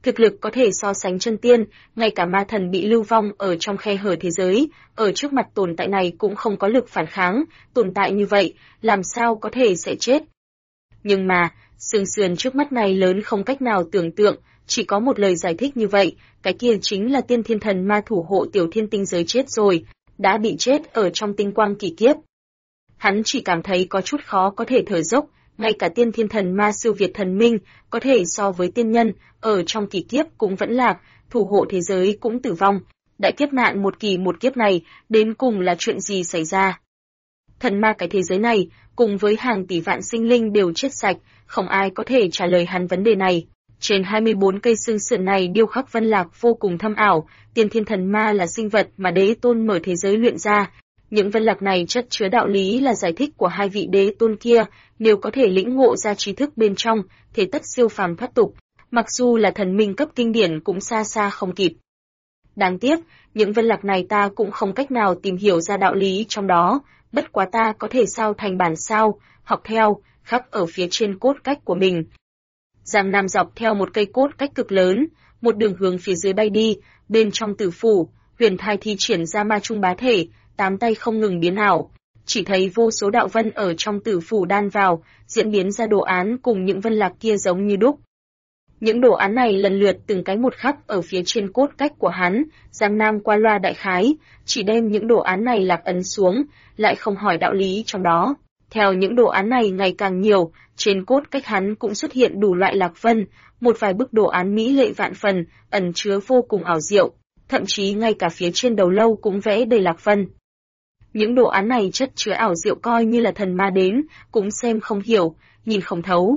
thực lực có thể so sánh chân tiên, ngay cả ma thần bị lưu vong ở trong khe hở thế giới, ở trước mặt tồn tại này cũng không có lực phản kháng, tồn tại như vậy, làm sao có thể sẽ chết. Nhưng mà, xương sườn trước mắt này lớn không cách nào tưởng tượng, chỉ có một lời giải thích như vậy, cái kia chính là tiên thiên thần ma thủ hộ tiểu thiên tinh giới chết rồi, đã bị chết ở trong tinh quang kỳ kiếp. Hắn chỉ cảm thấy có chút khó có thể thở dốc, ngay cả tiên thiên thần ma siêu việt thần minh, có thể so với tiên nhân, ở trong kỳ kiếp cũng vẫn lạc, thủ hộ thế giới cũng tử vong. Đại kiếp nạn một kỳ một kiếp này, đến cùng là chuyện gì xảy ra? Thần ma cái thế giới này, cùng với hàng tỷ vạn sinh linh đều chết sạch, không ai có thể trả lời hắn vấn đề này. Trên 24 cây xương sườn này điêu khắc vân lạc vô cùng thâm ảo, tiên thiên thần ma là sinh vật mà đế tôn mở thế giới luyện ra. Những vân lạc này chất chứa đạo lý là giải thích của hai vị đế tôn kia, nếu có thể lĩnh ngộ ra trí thức bên trong, thế tất siêu phàm thoát tục, mặc dù là thần minh cấp kinh điển cũng xa xa không kịp. Đáng tiếc, những vân lạc này ta cũng không cách nào tìm hiểu ra đạo lý trong đó, bất quá ta có thể sao thành bản sao, học theo, khắc ở phía trên cốt cách của mình. Giang Nam dọc theo một cây cốt cách cực lớn, một đường hướng phía dưới bay đi, bên trong tử phủ, huyền thai thi triển ra ma trung bá thể, 8 tay không ngừng biến ảo, chỉ thấy vô số đạo vân ở trong tử phủ đan vào, diễn biến ra đồ án cùng những vân lạc kia giống như đúc. Những đồ án này lần lượt từng cái một khắc ở phía trên cốt cách của hắn, Giang Nam qua loa đại khái, chỉ đem những đồ án này lạc ấn xuống, lại không hỏi đạo lý trong đó. Theo những đồ án này ngày càng nhiều, trên cốt cách hắn cũng xuất hiện đủ loại lạc vân, một vài bức đồ án mỹ lệ vạn phần, ẩn chứa vô cùng ảo diệu, thậm chí ngay cả phía trên đầu lâu cũng vẽ đầy lạc vân. Những đồ án này chất chứa ảo diệu coi như là thần ma đến, cũng xem không hiểu, nhìn không thấu.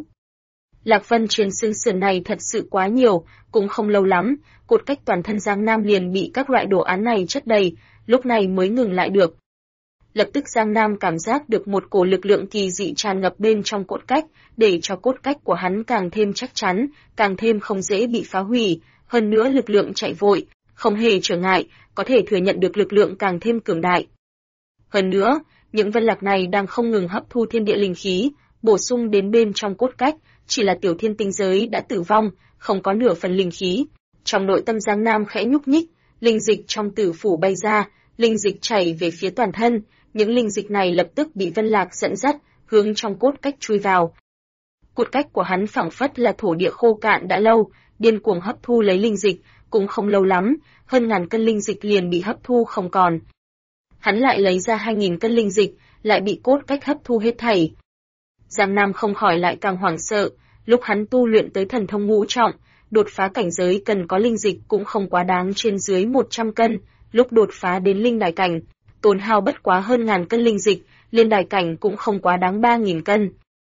Lạc vân trên xương sườn này thật sự quá nhiều, cũng không lâu lắm, cột cách toàn thân Giang Nam liền bị các loại đồ án này chất đầy, lúc này mới ngừng lại được. Lập tức Giang Nam cảm giác được một cổ lực lượng kỳ dị tràn ngập bên trong cốt cách, để cho cốt cách của hắn càng thêm chắc chắn, càng thêm không dễ bị phá hủy, hơn nữa lực lượng chạy vội, không hề trở ngại, có thể thừa nhận được lực lượng càng thêm cường đại. Hơn nữa, những vân lạc này đang không ngừng hấp thu thiên địa linh khí, bổ sung đến bên trong cốt cách, chỉ là tiểu thiên tinh giới đã tử vong, không có nửa phần linh khí. Trong nội tâm Giang Nam khẽ nhúc nhích, linh dịch trong tử phủ bay ra, linh dịch chảy về phía toàn thân, những linh dịch này lập tức bị vân lạc dẫn dắt, hướng trong cốt cách chui vào. Cốt cách của hắn phảng phất là thổ địa khô cạn đã lâu, điên cuồng hấp thu lấy linh dịch, cũng không lâu lắm, hơn ngàn cân linh dịch liền bị hấp thu không còn. Hắn lại lấy ra 2000 cân linh dịch, lại bị cốt cách hấp thu hết thảy. Giang Nam không khỏi lại càng hoảng sợ, lúc hắn tu luyện tới thần thông ngũ trọng, đột phá cảnh giới cần có linh dịch cũng không quá đáng trên dưới 100 cân, lúc đột phá đến linh đài cảnh, tổn hao bất quá hơn ngàn cân linh dịch, liên đài cảnh cũng không quá đáng 3000 cân.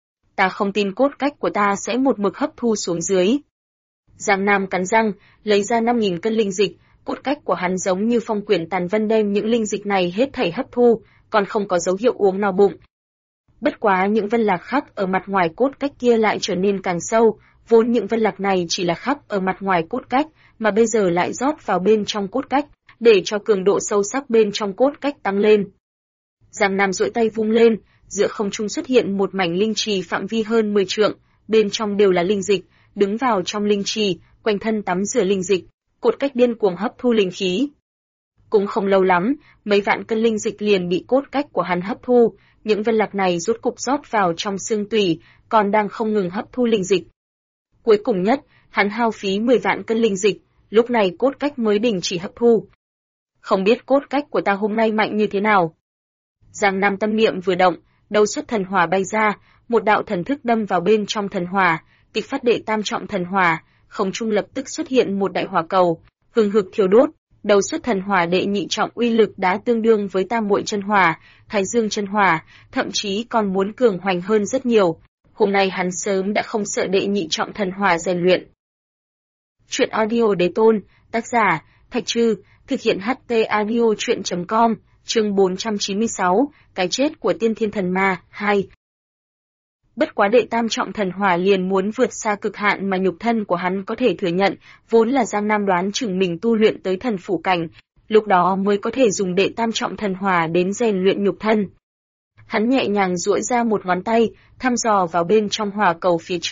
Ta không tin cốt cách của ta sẽ một mực hấp thu xuống dưới. Giang Nam cắn răng, lấy ra 5000 cân linh dịch, cốt cách của hắn giống như phong quyển tàn vân đem những linh dịch này hết thảy hấp thu, còn không có dấu hiệu uống no bụng. Bất quá những vân lạc khắc ở mặt ngoài cốt cách kia lại trở nên càng sâu, vốn những vân lạc này chỉ là khắc ở mặt ngoài cốt cách, mà bây giờ lại rót vào bên trong cốt cách, để cho cường độ sâu sắc bên trong cốt cách tăng lên. Giang Nam duỗi tay vung lên, giữa không trung xuất hiện một mảnh linh trì phạm vi hơn 10 trượng, bên trong đều là linh dịch, đứng vào trong linh trì, quanh thân tắm rửa linh dịch, cốt cách điên cuồng hấp thu linh khí. Cũng không lâu lắm, mấy vạn cân linh dịch liền bị cốt cách của hắn hấp thu, những vân lạc này rốt cục rót vào trong xương tủy, còn đang không ngừng hấp thu linh dịch. Cuối cùng nhất, hắn hao phí 10 vạn cân linh dịch, lúc này cốt cách mới đình chỉ hấp thu. Không biết cốt cách của ta hôm nay mạnh như thế nào. Giang Nam tâm niệm vừa động, đầu xuất thần hỏa bay ra, một đạo thần thức đâm vào bên trong thần hỏa, kịch phát đệ tam trọng thần hỏa, không trung lập tức xuất hiện một đại hỏa cầu, hừng hực thiêu đốt. Đầu xuất thần hỏa đệ nhị trọng uy lực đã tương đương với tam muội chân hỏa, thái dương chân hỏa, thậm chí còn muốn cường hoành hơn rất nhiều. Hôm nay hắn sớm đã không sợ đệ nhị trọng thần hỏa rèn luyện. Chuyện audio đế tôn, tác giả, Thạch Trư, thực hiện HT audio chuyện.com, chương 496, cái chết của tiên thiên thần ma, 2. Bất quá đệ tam trọng thần hỏa liền muốn vượt xa cực hạn mà nhục thân của hắn có thể thừa nhận, vốn là Giang Nam đoán chừng mình tu luyện tới thần phủ cảnh, lúc đó mới có thể dùng đệ tam trọng thần hỏa đến rèn luyện nhục thân. Hắn nhẹ nhàng duỗi ra một ngón tay, thăm dò vào bên trong hỏa cầu phía trước,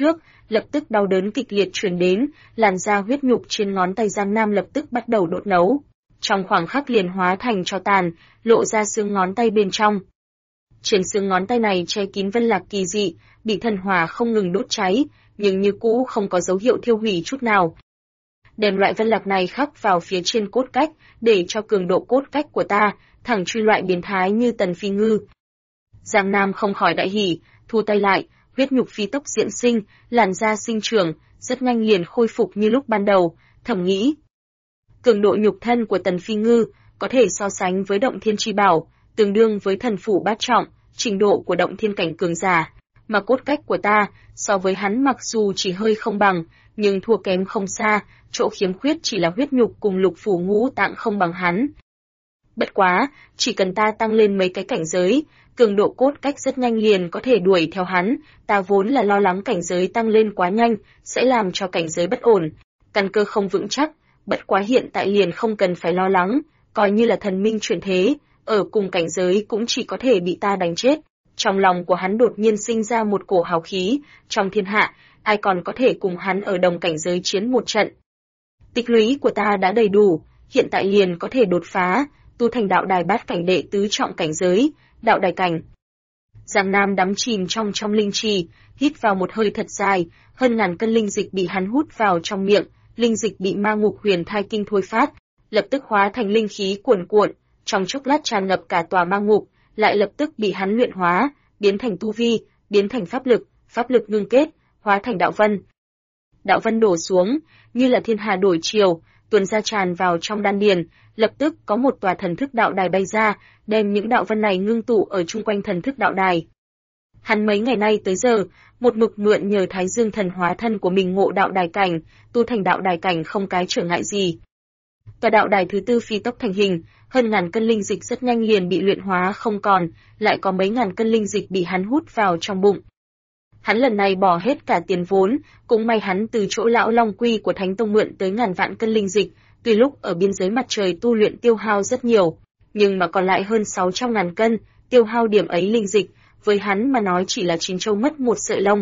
lập tức đau đớn kịch liệt truyền đến, làn da huyết nhục trên ngón tay Giang Nam lập tức bắt đầu đốt nấu. Trong khoảng khắc liền hóa thành tro tàn, lộ ra xương ngón tay bên trong. Trên xương ngón tay này che kín vân lạc kỳ dị, bị thần hỏa không ngừng đốt cháy, nhưng như cũ không có dấu hiệu thiêu hủy chút nào. Đem loại vân lạc này khắc vào phía trên cốt cách, để cho cường độ cốt cách của ta, thẳng truy loại biến thái như Tần Phi Ngư. Giang Nam không khỏi đại hỉ, thu tay lại, huyết nhục phi tốc diễn sinh, làn da sinh trưởng, rất nhanh liền khôi phục như lúc ban đầu, thầm nghĩ. Cường độ nhục thân của Tần Phi Ngư có thể so sánh với Động Thiên Chi Bảo, tương đương với thần phủ bát trọng, trình độ của Động Thiên cảnh cường giả, mà cốt cách của ta so với hắn mặc dù chỉ hơi không bằng, nhưng thua kém không xa, chỗ khiếm khuyết chỉ là huyết nhục cùng lục phủ ngũ tạng không bằng hắn. Bất quá, chỉ cần ta tăng lên mấy cái cảnh giới, cường độ cốt cách rất nhanh liền có thể đuổi theo hắn, ta vốn là lo lắng cảnh giới tăng lên quá nhanh, sẽ làm cho cảnh giới bất ổn, căn cơ không vững chắc, bất quá hiện tại liền không cần phải lo lắng, coi như là thần minh chuyển thế, ở cùng cảnh giới cũng chỉ có thể bị ta đánh chết. Trong lòng của hắn đột nhiên sinh ra một cổ hào khí, trong thiên hạ, ai còn có thể cùng hắn ở đồng cảnh giới chiến một trận. Tích lũy của ta đã đầy đủ, hiện tại liền có thể đột phá, tu thành đạo đài bát cảnh đệ tứ trọng cảnh giới, đạo đài cảnh. Giang Nam đắm chìm trong linh trì, hít vào một hơi thật dài, hơn ngàn cân linh dịch bị hắn hút vào trong miệng, linh dịch bị ma ngục huyền thai kinh thôi phát, lập tức hóa thành linh khí cuồn cuộn, trong chốc lát tràn ngập cả tòa ma ngục, lại lập tức bị hắn luyện hóa, biến thành tu vi, biến thành pháp lực ngưng kết, hóa thành đạo vân. Đạo vân đổ xuống, như là thiên hà đổi chiều, tuôn ra tràn vào trong đan điền, lập tức có một tòa thần thức đạo đài bay ra, đem những đạo vân này ngưng tụ ở chung quanh thần thức đạo đài. Hắn mấy ngày nay tới giờ, một mực mượn nhờ Thái Dương thần hóa thân của mình ngộ đạo đài cảnh, tu thành đạo đài cảnh không cái trở ngại gì. Tòa đạo đài thứ tư phi tốc thành hình, hơn ngàn cân linh dịch rất nhanh liền bị luyện hóa không còn, lại có mấy ngàn cân linh dịch bị hắn hút vào trong bụng. Hắn lần này bỏ hết cả tiền vốn, cũng may hắn từ chỗ lão Long Quy của Thánh Tông mượn tới ngàn vạn cân linh dịch, tuy lúc ở biên giới mặt trời tu luyện tiêu hao rất nhiều, nhưng mà còn lại hơn 600.000 cân, tiêu hao điểm ấy linh dịch, với hắn mà nói chỉ là chín châu mất một sợi lông.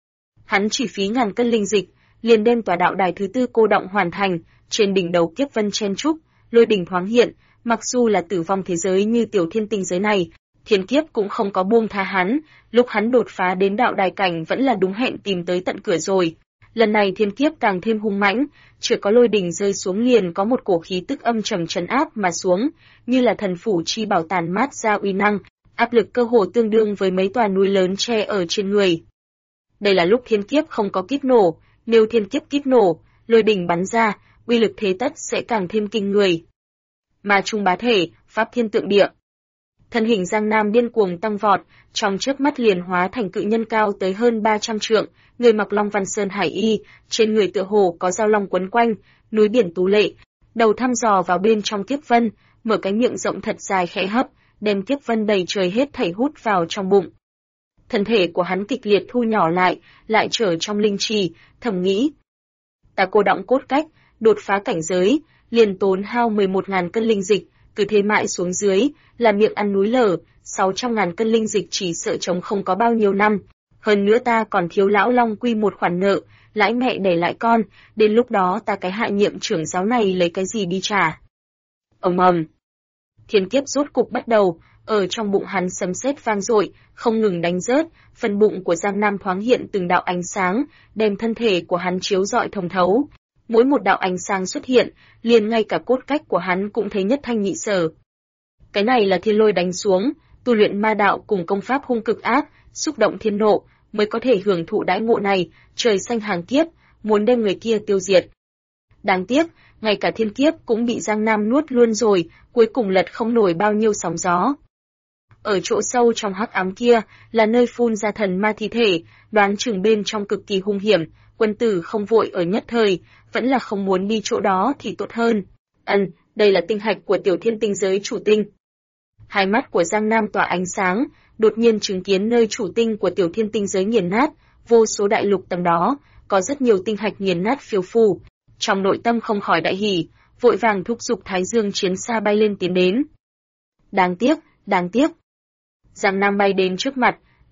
Hắn chỉ phí ngàn cân linh dịch, liền đem tòa đạo đài thứ tư cô động hoàn thành, trên đỉnh đầu kiếp vân chen trúc, lôi đỉnh thoáng hiện, mặc dù là tử vong thế giới như tiểu thiên tinh giới này, thiên kiếp cũng không có buông tha hắn, lúc hắn đột phá đến đạo đài cảnh vẫn là đúng hẹn tìm tới tận cửa rồi. Lần này thiên kiếp càng thêm hung mãnh, chưa có lôi đỉnh rơi xuống liền có một cổ khí tức âm trầm trấn áp mà xuống, như là thần phủ chi bảo tàn mát ra uy năng, áp lực cơ hồ tương đương với mấy tòa núi lớn che ở trên người. Đây là lúc thiên kiếp không có kíp nổ, nếu thiên kiếp kíp nổ, lôi đỉnh bắn ra, uy lực thế tất sẽ càng thêm kinh người. Mà trung bá thể, pháp thiên tượng địa. Thân hình Giang Nam điên cuồng tăng vọt, trong chớp mắt liền hóa thành cự nhân cao tới hơn 300 trượng, người mặc Long Văn Sơn Hải y, trên người tựa hồ có dao long quấn quanh, núi biển tú lệ, đầu thăm dò vào bên trong kiếp vân, mở cái miệng rộng thật dài khẽ hấp, đem kiếp vân đầy trời hết thảy hút vào trong bụng. Thân thể của hắn kịch liệt thu nhỏ lại trở trong linh trì, thầm nghĩ. Ta cô đọng cốt cách, đột phá cảnh giới, liền tốn hao 11.000 cân linh dịch, cứ thế mãi xuống dưới, là miệng ăn núi lở, 600.000 cân linh dịch chỉ sợ chống không có bao nhiêu năm. Hơn nữa ta còn thiếu lão Long Quy một khoản nợ, lãi mẹ để lại con, đến lúc đó ta cái hạ nhiệm trưởng giáo này lấy cái gì đi trả. Ầm ầm. Thiên kiếp rốt cục bắt đầu, ở trong bụng hắn sấm sét vang dội, không ngừng đánh rớt, phần bụng của Giang Nam thoáng hiện từng đạo ánh sáng, đem thân thể của hắn chiếu rọi thông thấu. Mỗi một đạo ánh sáng xuất hiện, liền ngay cả cốt cách của hắn cũng thấy nhất thanh nhị sở. Cái này là thiên lôi đánh xuống, tu luyện ma đạo cùng công pháp hung cực ác, xúc động thiên nộ, mới có thể hưởng thụ đãi ngộ này, trời xanh hàng kiếp, muốn đem người kia tiêu diệt. Đáng tiếc, ngay cả thiên kiếp cũng bị Giang Nam nuốt luôn rồi, cuối cùng lật không nổi bao nhiêu sóng gió. Ở chỗ sâu trong hắc ám kia, là nơi phun ra thần ma thi thể, đoán chừng bên trong cực kỳ hung hiểm, quân tử không vội ở nhất thời, vẫn là không muốn đi chỗ đó thì tốt hơn. Đây là tinh hạch của tiểu thiên tinh giới chủ tinh. Hai mắt của Giang Nam tỏa ánh sáng, đột nhiên chứng kiến nơi chủ tinh của tiểu thiên tinh giới nghiền nát, vô số đại lục tầng đó, có rất nhiều tinh hạch nghiền nát phiêu phù. Trong nội tâm không khỏi đại hỉ, vội vàng thúc giục Thái Dương chiến xa bay lên tiến đến. Đáng tiếc. Giang Nam bay đến trước mặt,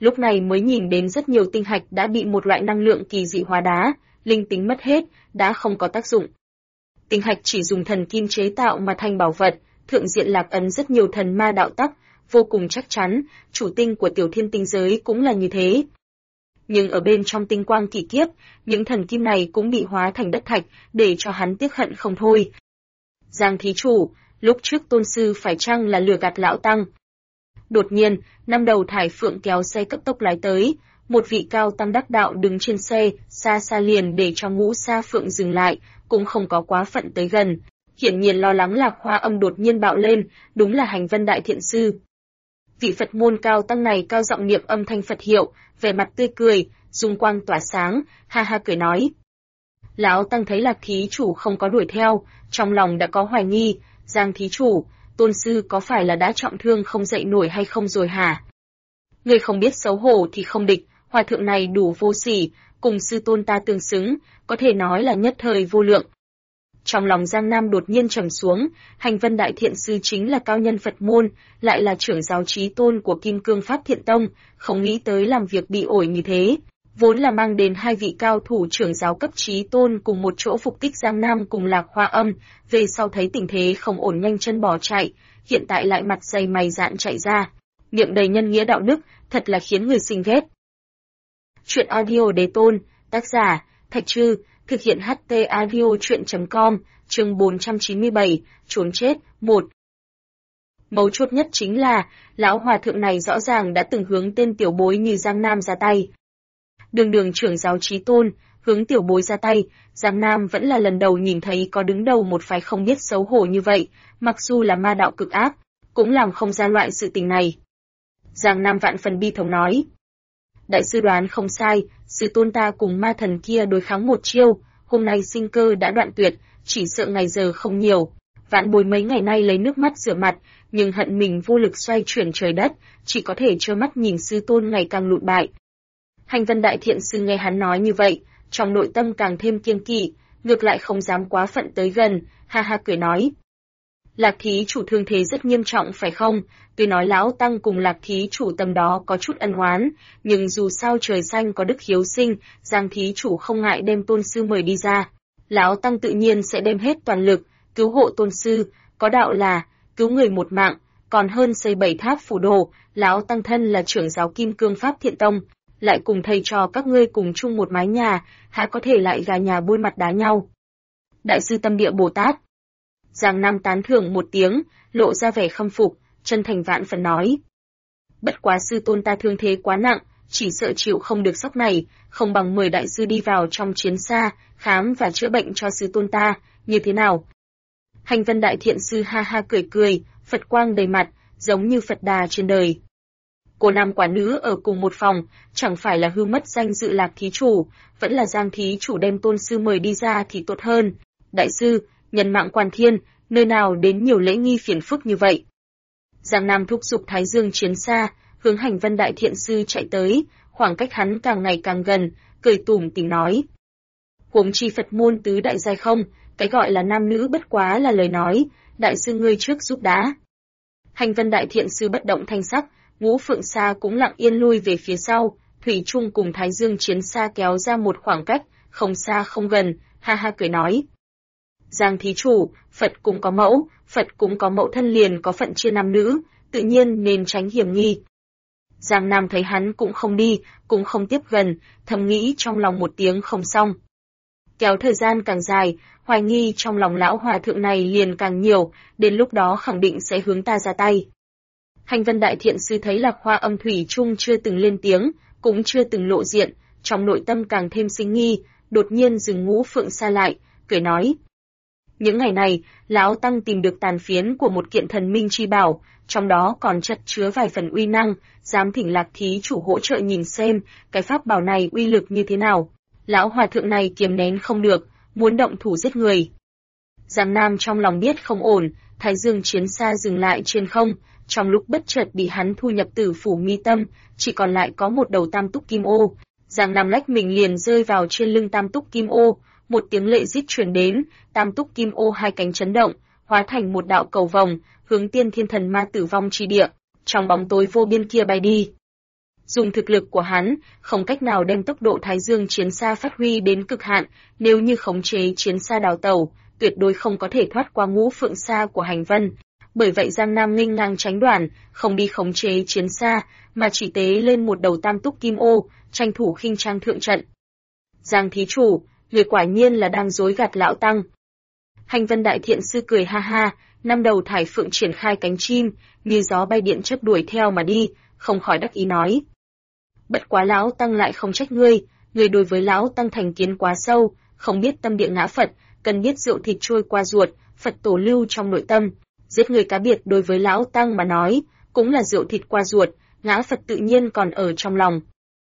lúc này mới nhìn đến rất nhiều tinh hạch đã bị một loại năng lượng kỳ dị hóa đá, linh tính mất hết, đã không có tác dụng. Tinh hạch chỉ dùng thần kim chế tạo mà thành bảo vật, thượng diện lạc ấn rất nhiều thần ma đạo tắc, vô cùng chắc chắn, chủ tinh của tiểu thiên tinh giới cũng là như thế. Nhưng ở bên trong tinh quang kỳ kiếp, những thần kim này cũng bị hóa thành đất thạch, để cho hắn tiếc hận không thôi. Giang thí chủ, lúc trước tôn sư phải chăng là lừa gạt lão tăng? Đột nhiên, năm đầu thải phượng kéo xe cấp tốc lái tới, một vị cao tăng đắc đạo đứng trên xe, xa xa liền để cho Ngũ Sa Phượng dừng lại, cũng không có quá phận tới gần. Hiển nhiên lo lắng Lạc Hoa Âm đột nhiên bạo lên, đúng là Hành Vân Đại Thiện Sư. Vị Phật môn cao tăng này cao giọng niệm âm thanh Phật hiệu, vẻ mặt tươi cười, dung quang tỏa sáng, ha ha cười nói. Lão tăng thấy Lạc thí chủ không có đuổi theo, trong lòng đã có hoài nghi, Giang thí chủ, tôn sư có phải là đã trọng thương không dậy nổi hay không rồi hả? Người không biết xấu hổ thì không địch, hòa thượng này đủ vô sỉ, cùng sư tôn ta tương xứng, có thể nói là nhất thời vô lượng. Trong lòng Giang Nam đột nhiên trầm xuống, Hành Vân Đại Thiện Sư chính là cao nhân Phật môn, lại là trưởng giáo chí tôn của Kim Cương Pháp Thiện Tông, không nghĩ tới làm việc bị ổi như thế. Vốn là mang đến hai vị cao thủ trưởng giáo cấp chí tôn cùng một chỗ phục kích Giang Nam cùng Lạc Hoa Âm, về sau thấy tình thế không ổn nhanh chân bỏ chạy, hiện tại lại mặt dày mày dạn chạy ra, miệng đầy nhân nghĩa đạo đức, thật là khiến người sinh ghét. Chuyện audio Đế Tôn, tác giả, Thạch Trư, thực hiện HT audio chuyện.com, chương 497, trốn chết, 1. Mấu chốt nhất chính là, lão hòa thượng này rõ ràng đã từng hướng tên tiểu bối như Giang Nam ra tay. Đường trưởng giáo chí tôn, hướng tiểu bối ra tay, Giang Nam vẫn là lần đầu nhìn thấy có đứng đầu một phái không biết xấu hổ như vậy, mặc dù là ma đạo cực ác, cũng làm không ra loại sự tình này. Giang Nam vạn phần bi thống nói. Đại sư đoán không sai, sư tôn ta cùng ma thần kia đối kháng một chiêu, hôm nay sinh cơ đã đoạn tuyệt, chỉ sợ ngày giờ không nhiều. Vạn bối mấy ngày nay lấy nước mắt rửa mặt, nhưng hận mình vô lực xoay chuyển trời đất, chỉ có thể trơ mắt nhìn sư tôn ngày càng lụi bại. Hành Vân Đại Thiện Sư nghe hắn nói như vậy, trong nội tâm càng thêm kiêng kỵ, ngược lại không dám quá phận tới gần, ha ha cười nói. Lạc thí chủ thương thế rất nghiêm trọng phải không? Tuy nói lão tăng cùng Lạc thí chủ tầm đó có chút ân oán, nhưng dù sao trời xanh có đức hiếu sinh, Giang thí chủ không ngại đem tôn sư mời đi ra. Lão tăng tự nhiên sẽ đem hết toàn lực, cứu hộ tôn sư, có đạo là, cứu người một mạng, còn hơn xây 7 tháp phủ đồ, lão tăng thân là trưởng giáo Kim Cương Pháp Thiện Tông, lại cùng thầy trò các ngươi cùng chung một mái nhà, há có thể lại gà nhà bôi mặt đá nhau. Đại sư Tâm Địa Bồ Tát. Giang Nam tán thưởng một tiếng, lộ ra vẻ khâm phục, chân thành vạn phần nói. Bất quá sư tôn ta thương thế quá nặng, chỉ sợ chịu không được sốc này, không bằng mời đại sư đi vào trong chiến xa, khám và chữa bệnh cho sư tôn ta, như thế nào? Hành Vân Đại Thiện Sư ha ha cười cười, Phật quang đầy mặt, giống như Phật Đà trên đời. Cô nam quả nữ ở cùng một phòng, chẳng phải là hư mất danh dự Lạc thí chủ, vẫn là Giang thí chủ đem tôn sư mời đi ra thì tốt hơn. Đại sư, nhân mạng quan thiên, nơi nào đến nhiều lễ nghi phiền phức như vậy? Giang Nam thúc giục Thái Dương chiến xa, hướng Hành Vân Đại Thiện Sư chạy tới, khoảng cách hắn càng ngày càng gần, cười tủm tỉm nói. Huống chi Phật môn tứ đại giai không, cái gọi là nam nữ bất quá là lời nói, đại sư ngươi trước giúp đã. Hành Vân Đại Thiện Sư bất động thanh sắc, Ngũ Phượng Sa cũng lặng yên lui về phía sau, Thủy Trung cùng Thái Dương chiến xa kéo ra một khoảng cách, không xa không gần, ha ha cười nói. Giang thí chủ, Phật cũng có mẫu, Phật cũng có mẫu thân liền có phận chia nam nữ, tự nhiên nên tránh hiểm nghi. Giang Nam thấy hắn cũng không đi, cũng không tiếp gần, thầm nghĩ trong lòng một tiếng không xong. Kéo thời gian càng dài, hoài nghi trong lòng lão hòa thượng này liền càng nhiều, đến lúc đó khẳng định sẽ hướng ta ra tay. Hành Vân Đại Thiện Sư thấy Lạc Hoa Âm thủy chung chưa từng lên tiếng, cũng chưa từng lộ diện, trong nội tâm càng thêm sinh nghi, đột nhiên dừng Ngũ Phượng Sa lại, cười nói. Những ngày này, lão tăng tìm được tàn phiến của một kiện thần minh chi bảo, trong đó còn chất chứa vài phần uy năng, dám thỉnh Lạc thí chủ hỗ trợ nhìn xem, cái pháp bảo này uy lực như thế nào. Lão hòa thượng này kiềm nén không được, muốn động thủ giết người. Giang Nam trong lòng biết không ổn, Thái Dương chiến xa dừng lại trên không, trong lúc bất chợt bị hắn thu nhập Tử Phủ Mi Tâm, chỉ còn lại có một đầu tam túc kim ô. Giang Nam lách mình liền rơi vào trên lưng tam túc kim ô, một tiếng lệ rít truyền đến, tam túc kim ô hai cánh chấn động, hóa thành một đạo cầu vòng, hướng Tiên Thiên Thần Ma tử vong chi địa, trong bóng tối vô biên kia bay đi. Dùng thực lực của hắn, không cách nào đem tốc độ Thái Dương chiến xa phát huy đến cực hạn, nếu như khống chế chiến xa đào tẩu, tuyệt đối không có thể thoát qua ngũ phượng xa của Hành Vân. Bởi vậy Giang Nam nghênh ngang tránh đoàn, không đi khống chế chiến xa, mà chỉ tế lên một đầu tam túc kim ô, tranh thủ khinh trang thượng trận. Giang thí chủ, người quả nhiên là đang dối gạt lão tăng. Hành Vân đại thiện sư cười ha ha, năm đầu thải phượng triển khai cánh chim, như gió bay điện chớp đuổi theo mà đi, không khỏi đắc ý nói. Bất quá lão tăng lại không trách ngươi đối với lão tăng thành kiến quá sâu, không biết tâm địa ngã Phật, cần biết rượu thịt trôi qua ruột, Phật tổ lưu trong nội tâm. Giết người cá biệt đối với lão tăng mà nói, cũng là rượu thịt qua ruột, ngã Phật tự nhiên còn ở trong lòng.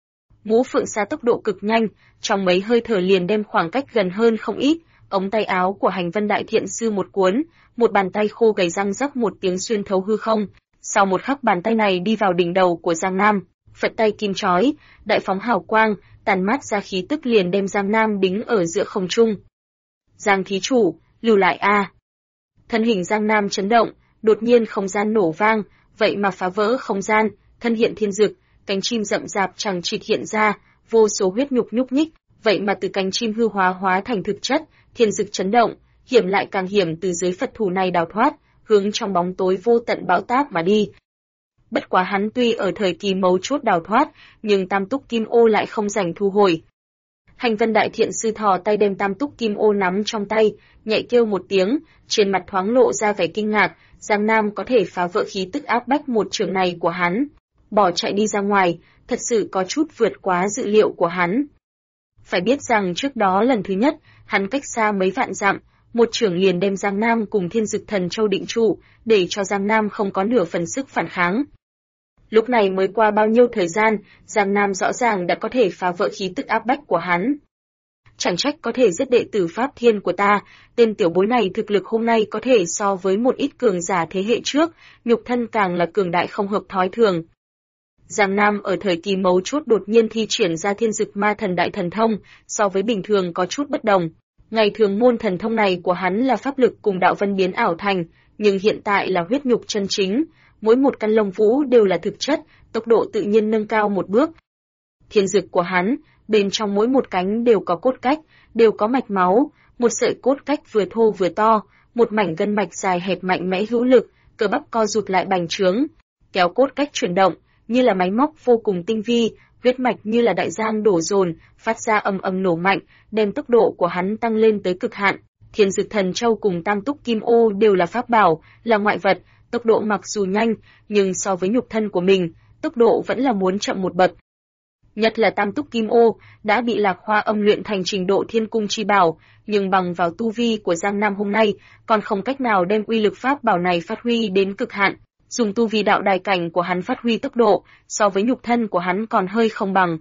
Ngũ phượng xa tốc độ cực nhanh, trong mấy hơi thở liền đem khoảng cách gần hơn không ít, ống tay áo của Hành Vân đại thiện sư một cuốn, một bàn tay khô gầy răng rắc một tiếng xuyên thấu hư không, sau một khắc bàn tay này đi vào đỉnh đầu của Giang Nam, Phật tay kim chói, đại phóng hào quang, tàn mát ra khí tức liền đem Giang Nam đính ở giữa không trung. Giang thí chủ, lưu lại a. Thân hình Giang Nam chấn động, đột nhiên không gian nổ vang, vậy mà phá vỡ không gian, thân hiện thiên dực, cánh chim rậm rạp chằng chịt hiện ra, vô số huyết nhục nhúc nhích, vậy mà từ cánh chim hư hóa thành thực chất, thiên dực chấn động, hiểm lại càng hiểm từ dưới Phật thủ này đào thoát, hướng trong bóng tối vô tận bão táp mà đi. Bất quá hắn tuy ở thời kỳ mấu chốt đào thoát, nhưng tam túc kim ô lại không rảnh thu hồi. Hành Vân đại thiện sư thò tay đem tam túc kim ô nắm trong tay, nhẹ kêu một tiếng, trên mặt thoáng lộ ra vẻ kinh ngạc, Giang Nam có thể phá vỡ khí tức áp bách một trường này của hắn, bỏ chạy đi ra ngoài, thật sự có chút vượt quá dự liệu của hắn. Phải biết rằng trước đó lần thứ nhất, hắn cách xa mấy vạn dặm, một trường liền đem Giang Nam cùng Thiên Dực Thần Châu định trụ, để cho Giang Nam không có nửa phần sức phản kháng. Lúc này mới qua bao nhiêu thời gian, Giang Nam rõ ràng đã có thể phá vỡ khí tức áp bách của hắn. Chẳng trách có thể giết đệ tử Pháp Thiên của ta, tên tiểu bối này thực lực hôm nay có thể so với một ít cường giả thế hệ trước, nhục thân càng là cường đại không hợp thói thường. Giang Nam ở thời kỳ mấu chốt đột nhiên thi triển ra Thiên Dực Ma Thần Đại Thần Thông, so với bình thường có chút bất đồng. Ngày thường môn thần thông này của hắn là pháp lực cùng đạo vân biến ảo thành, nhưng hiện tại là huyết nhục chân chính, mỗi một căn lông vũ đều là thực chất, tốc độ tự nhiên nâng cao một bước. Thiên dực của hắn, bên trong mỗi một cánh đều có cốt cách, đều có mạch máu, một sợi cốt cách vừa thô vừa to, một mảnh gân mạch dài hẹp mạnh mẽ hữu lực, cơ bắp co rụt lại bành trướng, kéo cốt cách chuyển động, như là máy móc vô cùng tinh vi, huyết mạch như là đại giang đổ dồn, phát ra ầm ầm nổ mạnh, đem tốc độ của hắn tăng lên tới cực hạn. Thiên Dực Thần Châu cùng Tam Túc Kim Ô đều là pháp bảo, là ngoại vật, tốc độ mặc dù nhanh, nhưng so với nhục thân của mình, tốc độ vẫn là muốn chậm một bậc. Nhất là Tam Túc Kim Ô đã bị Lạc Hoa Âm luyện thành trình độ thiên cung chi bảo, nhưng bằng vào tu vi của Giang Nam hôm nay, còn không cách nào đem uy lực pháp bảo này phát huy đến cực hạn. Dùng tu vi đạo đài cảnh của hắn phát huy tốc độ, so với nhục thân của hắn còn hơi không bằng.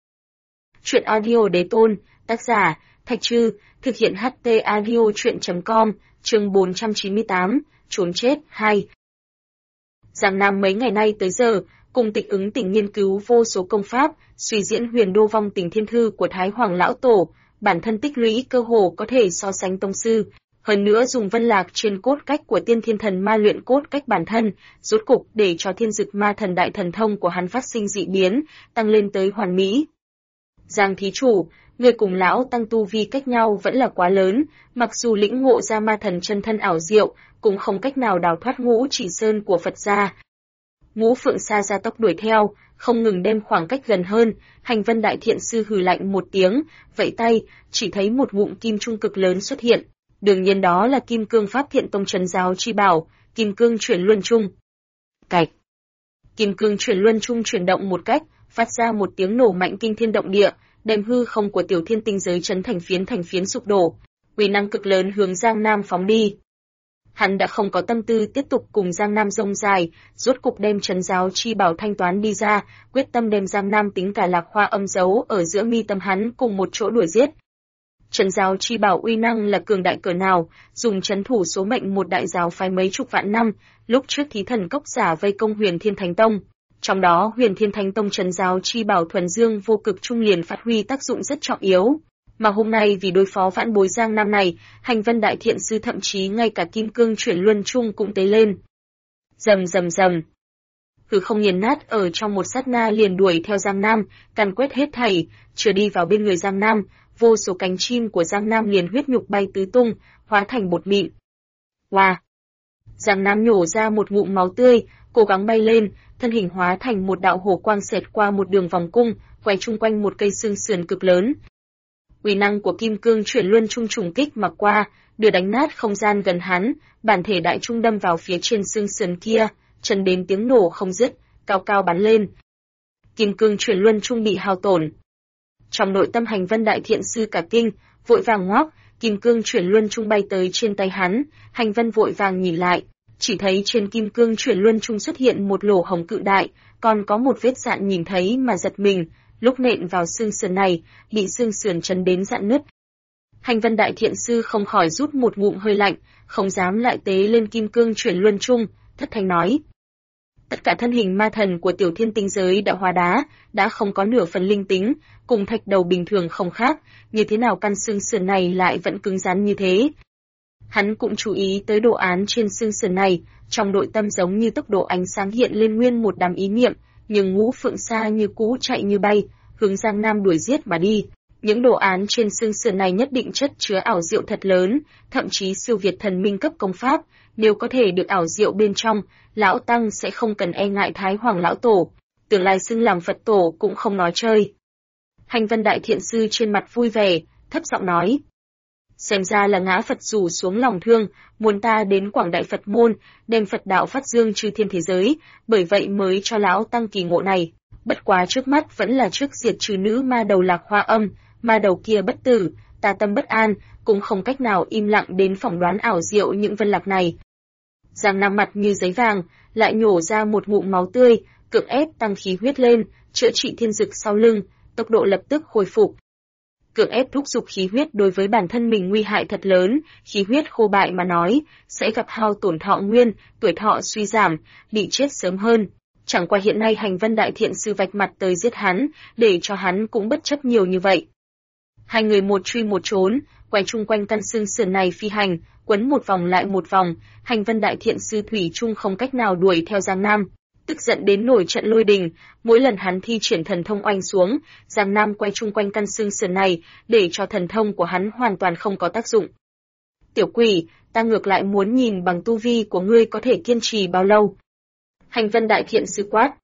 Truyện audio đế tôn, tác giả, Thạch Trư, thực hiện HT audio truyện.com, chương 498, trốn chết, 2. Giang Nam mấy ngày nay tới giờ, cùng Tịch Ứng Tỉnh nghiên cứu vô số công pháp, suy diễn Huyền Đô Vong Tình Thiên Thư của Thái Hoàng Lão Tổ, bản thân tích lũy cơ hồ có thể so sánh tông sư. Hơn nữa dùng vân lạc trên cốt cách của Tiên Thiên Thần Ma luyện cốt cách bản thân, rốt cục để cho Thiên Dực Ma Thần Đại Thần Thông của hắn phát sinh dị biến, tăng lên tới hoàn mỹ. Giang thí chủ, người cùng lão tăng tu vi cách nhau vẫn là quá lớn, mặc dù lĩnh ngộ ra ma thần chân thân ảo diệu, cũng không cách nào đào thoát Ngũ Chỉ Sơn của Phật gia. Ngũ Phượng Sa gia tốc đuổi theo, không ngừng đem khoảng cách gần hơn, Hành Vân đại thiện sư hừ lạnh một tiếng, vẫy tay, chỉ thấy một ngụm kim trung cực lớn xuất hiện. Đương nhiên đó là Kim Cương Pháp Thiện Tông trấn giáo chi bảo, Kim Cương Chuyển Luân Trung. Cạch. Kim Cương Chuyển Luân Trung chuyển động một cách, phát ra một tiếng nổ mạnh kinh thiên động địa, đem hư không của Tiểu Thiên tinh giới chấn thành phiến sụp đổ. Uy năng cực lớn hướng Giang Nam phóng đi. Hắn đã không có tâm tư tiếp tục cùng Giang Nam rông dài, rốt cục đem trấn giáo chi bảo thanh toán đi ra, quyết tâm đem Giang Nam tính cả Lạc Hoa Âm giấu ở giữa mi tâm hắn cùng một chỗ đuổi giết. Trấn giáo chi bảo uy năng là cường đại cỡ nào, dùng trấn thủ số mệnh một đại giáo phái mấy chục vạn năm, lúc trước thí thần cốc giả vây công Huyền Thiên Thánh Tông. Trong đó Huyền Thiên Thánh Tông trấn giáo chi bảo thuần dương vô cực trung liền phát huy tác dụng rất trọng yếu. Mà hôm nay vì đối phó vãn bối Giang Nam này, Hành Vân đại thiện sư thậm chí ngay cả Kim Cương Chuyển Luân Trung cũng tế lên. Rầm rầm rầm. hư không nghiền nát ở trong một sát na liền đuổi theo Giang Nam, càn quét hết thảy, chưa đi vào bên người Giang Nam, vô số cánh chim của Giang Nam liền huyết nhục bay tứ tung, hóa thành bột mịn. Wow! Giang Nam nhổ ra một ngụm máu tươi, cố gắng bay lên, thân hình hóa thành một đạo hổ quang xẹt qua một đường vòng cung, quay chung quanh một cây xương sườn cực lớn. Uy năng của kim cương chuyển luân trung trùng kích mà qua, đưa đánh nát không gian gần hắn, bản thể đại trung đâm vào phía trên xương sườn kia, trần đến tiếng nổ không dứt, cao cao bắn lên. Kim cương chuyển luân trung bị hao tổn. Trong nội tâm Hành Vân đại thiện sư cả kinh, vội vàng ngoác, kim cương chuyển luân trung bay tới trên tay hắn, Hành Vân vội vàng nhìn lại, chỉ thấy trên kim cương chuyển luân trung xuất hiện một lỗ hổng cự đại, còn có một vết dạn nhìn thấy mà giật mình, lúc nện vào xương sườn này, bị xương sườn chấn đến dạn nứt. Hành Vân đại thiện sư không khỏi rút một ngụm hơi lạnh, không dám lại tế lên kim cương chuyển luân trung, thất thanh nói: tất cả thân hình ma thần của tiểu thiên tinh giới đã hóa đá, đã không có nửa phần linh tính, cùng thạch đầu bình thường không khác, như thế nào căn xương sườn này lại vẫn cứng rắn như thế? Hắn cũng chú ý tới đồ án trên xương sườn này, trong nội tâm giống như tốc độ ánh sáng hiện lên nguyên một đám ý niệm, nhưng Ngũ Phượng Sa như cũ chạy như bay, hướng Giang Nam đuổi giết mà đi. Những đồ án trên xương sườn này nhất định chất chứa ảo diệu thật lớn, thậm chí siêu việt thần minh cấp công pháp, nếu có thể được ảo diệu bên trong, lão tăng sẽ không cần e ngại Thái Hoàng lão tổ, tương lai xưng làm Phật tổ cũng không nói chơi. Hành Vân đại thiện sư trên mặt vui vẻ, thấp giọng nói: xem ra là ngã Phật rủ xuống lòng thương, muốn ta đến Quảng Đại Phật môn, đem Phật đạo phát dương chư thiên thế giới, bởi vậy mới cho lão tăng kỳ ngộ này. Bất quá trước mắt vẫn là trước diệt trừ nữ ma đầu Lạc Hoa Âm, ma đầu kia bất tử, ta tâm bất an, cũng không cách nào im lặng đến phỏng đoán ảo diệu những vân lạc này. Giang Nam mặt như giấy vàng, lại nhổ ra một ngụm máu tươi, cưỡng ép tăng khí huyết lên, chữa trị thiên dực sau lưng, tốc độ lập tức hồi phục. Cưỡng ép thúc giục khí huyết đối với bản thân mình nguy hại thật lớn, khí huyết khô bại mà nói, sẽ gặp hao tổn thọ nguyên, tuổi thọ suy giảm, bị chết sớm hơn. Chẳng qua hiện nay Hành Vân đại thiện sư vạch mặt tới giết hắn, để cho hắn cũng bất chấp nhiều như vậy. Hai người một truy một trốn, quay chung quanh căn xương sườn này phi hành, quấn một vòng lại một vòng, Hành Vân đại thiện sư thủy chung không cách nào đuổi theo Giang Nam. Tức giận đến nổi trận lôi đình, mỗi lần hắn thi triển thần thông oanh xuống, Giang Nam quay chung quanh căn xương sườn này, để cho thần thông của hắn hoàn toàn không có tác dụng. Tiểu quỷ, ta ngược lại muốn nhìn bằng tu vi của ngươi có thể kiên trì bao lâu. Hành Vân đại thiện sư quát.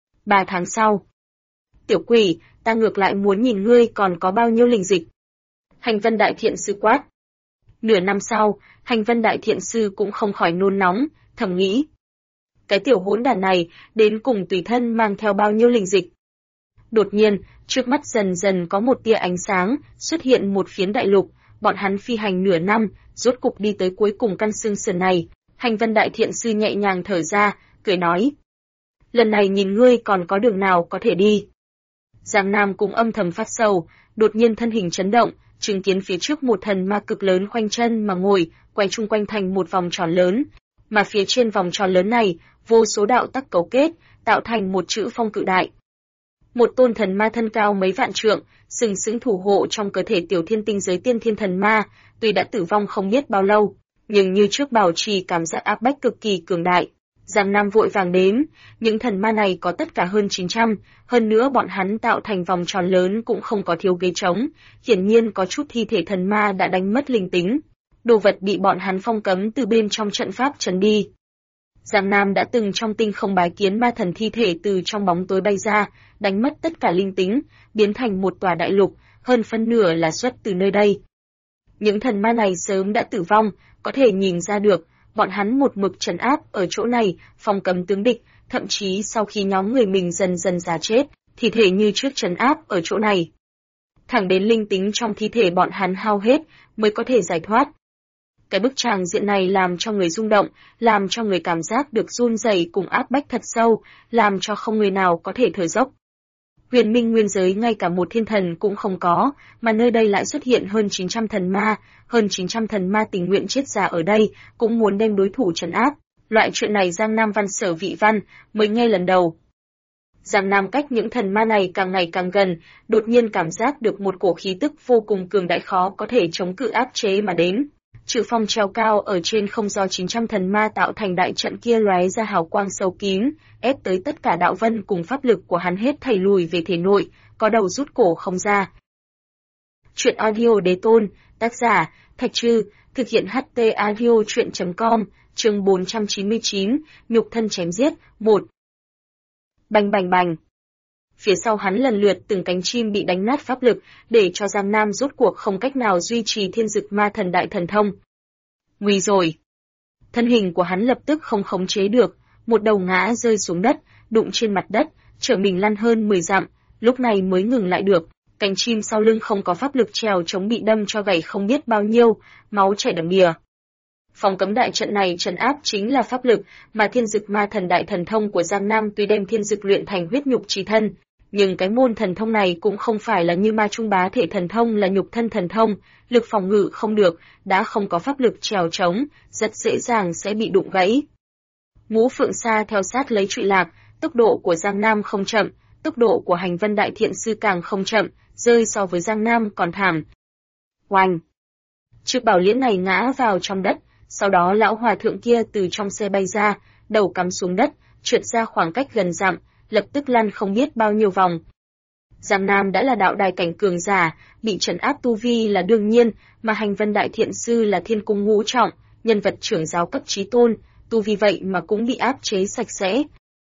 3 tháng sau. Tiểu quỷ, ta ngược lại muốn nhìn ngươi còn có bao nhiêu linh dịch. Hành Vân đại thiện sư quát. Nửa năm sau, Hành Vân đại thiện sư cũng không khỏi nôn nóng, thầm nghĩ. Cái tiểu hỗn đản này, đến cùng tùy thân mang theo bao nhiêu linh dịch. Đột nhiên, trước mắt dần dần có một tia ánh sáng, xuất hiện một phiến đại lục, bọn hắn phi hành nửa năm, rốt cục đi tới cuối cùng căn xương sườn này. Hành Vân đại thiện sư nhẹ nhàng thở ra, cười nói. Lần này nhìn ngươi còn có đường nào có thể đi. Giang Nam cũng âm thầm phát sầu, đột nhiên thân hình chấn động, chứng kiến phía trước một thần ma cực lớn khoanh chân mà ngồi, quay chung quanh thành một vòng tròn lớn. Mà phía trên vòng tròn lớn này, vô số đạo tắc cấu kết, tạo thành một chữ phong cự đại. Một tôn thần ma thân cao mấy vạn trượng, sừng sững thủ hộ trong cơ thể tiểu thiên tinh giới tiên thiên thần ma, tuy đã tử vong không biết bao lâu, nhưng như trước bảo trì cảm giác áp bách cực kỳ cường đại. Giang Nam vội vàng đếm, những thần ma này có tất cả hơn 900, hơn nữa bọn hắn tạo thành vòng tròn lớn cũng không có thiếu ghế trống, hiển nhiên có chút thi thể thần ma đã đánh mất linh tính. Đồ vật bị bọn hắn phong cấm từ bên trong trận pháp trấn đi. Giang Nam đã từng trong tinh không bái kiến ma thần thi thể từ trong bóng tối bay ra, đánh mất tất cả linh tính, biến thành một tòa đại lục, hơn phân nửa là xuất từ nơi đây. Những thần ma này sớm đã tử vong, có thể nhìn ra được, bọn hắn một mực trấn áp ở chỗ này, phong cấm tướng địch, thậm chí sau khi nhóm người mình dần dần già chết, thi thể như trước trấn áp ở chỗ này. Thẳng đến linh tính trong thi thể bọn hắn hao hết, mới có thể giải thoát. Cái bức tràng diện này làm cho người rung động, làm cho người cảm giác được run rẩy cùng áp bách thật sâu, làm cho không người nào có thể thở dốc. Huyền Minh nguyên giới ngay cả một thiên thần cũng không có, mà nơi đây lại xuất hiện hơn 900 thần ma, hơn 900 thần ma tình nguyện chết già ở đây, cũng muốn đem đối thủ trấn áp. Loại chuyện này Giang Nam Văn Sở Vị Văn mới nghe lần đầu. Giang Nam cách những thần ma này càng ngày càng gần, đột nhiên cảm giác được một cổ khí tức vô cùng cường đại khó có thể chống cự áp chế mà đến. Chữ phong treo cao ở trên không do 900 thần ma tạo thành đại trận kia lóe ra hào quang sâu kín, ép tới tất cả đạo vân cùng pháp lực của hắn hết thảy lùi về thể nội, có đầu rút cổ không ra. Chuyện audio đế tôn, tác giả, Thạch Trư, thực hiện HT audio chuyện.com, chương 499, nhục thân chém giết, 1. Bành bành bành. Phía sau hắn lần lượt từng cánh chim bị đánh nát pháp lực, để cho Giang Nam rốt cuộc không cách nào duy trì thiên dực ma thần đại thần thông. Nguy rồi. Thân hình của hắn lập tức không khống chế được, một đầu ngã rơi xuống đất, đụng trên mặt đất, trở mình lăn hơn 10 dặm, lúc này mới ngừng lại được. Cánh chim sau lưng không có pháp lực trèo chống bị đâm cho gãy không biết bao nhiêu, máu chảy đầm đìa. Phòng cấm đại trận này trấn áp chính là pháp lực, mà thiên dực ma thần đại thần thông của Giang Nam tuy đem thiên dực luyện thành huyết nhục chi thân, nhưng cái môn thần thông này cũng không phải là như ma trung bá thể thần thông là nhục thân thần thông, lực phòng ngự không được, đã không có pháp lực trèo chống, rất dễ dàng sẽ bị đụng gãy. Ngũ Phượng Sa theo sát lấy trụy lạc, tốc độ của Giang Nam không chậm, tốc độ của Hành Vân Đại Thiện Sư càng không chậm, rơi so với Giang Nam còn thảm. Oanh! Chiếc bảo liễn này ngã vào trong đất, sau đó lão hòa thượng kia từ trong xe bay ra, đầu cắm xuống đất, trượt ra khoảng cách gần dặm, lập tức lăn không biết bao nhiêu vòng. Giang Nam đã là đạo đài cảnh cường giả, bị trấn áp tu vi là đương nhiên, mà Hành Vân Đại Thiện Sư là thiên cung ngũ trọng, nhân vật trưởng giáo cấp chí tôn, tu vi vậy mà cũng bị áp chế sạch sẽ.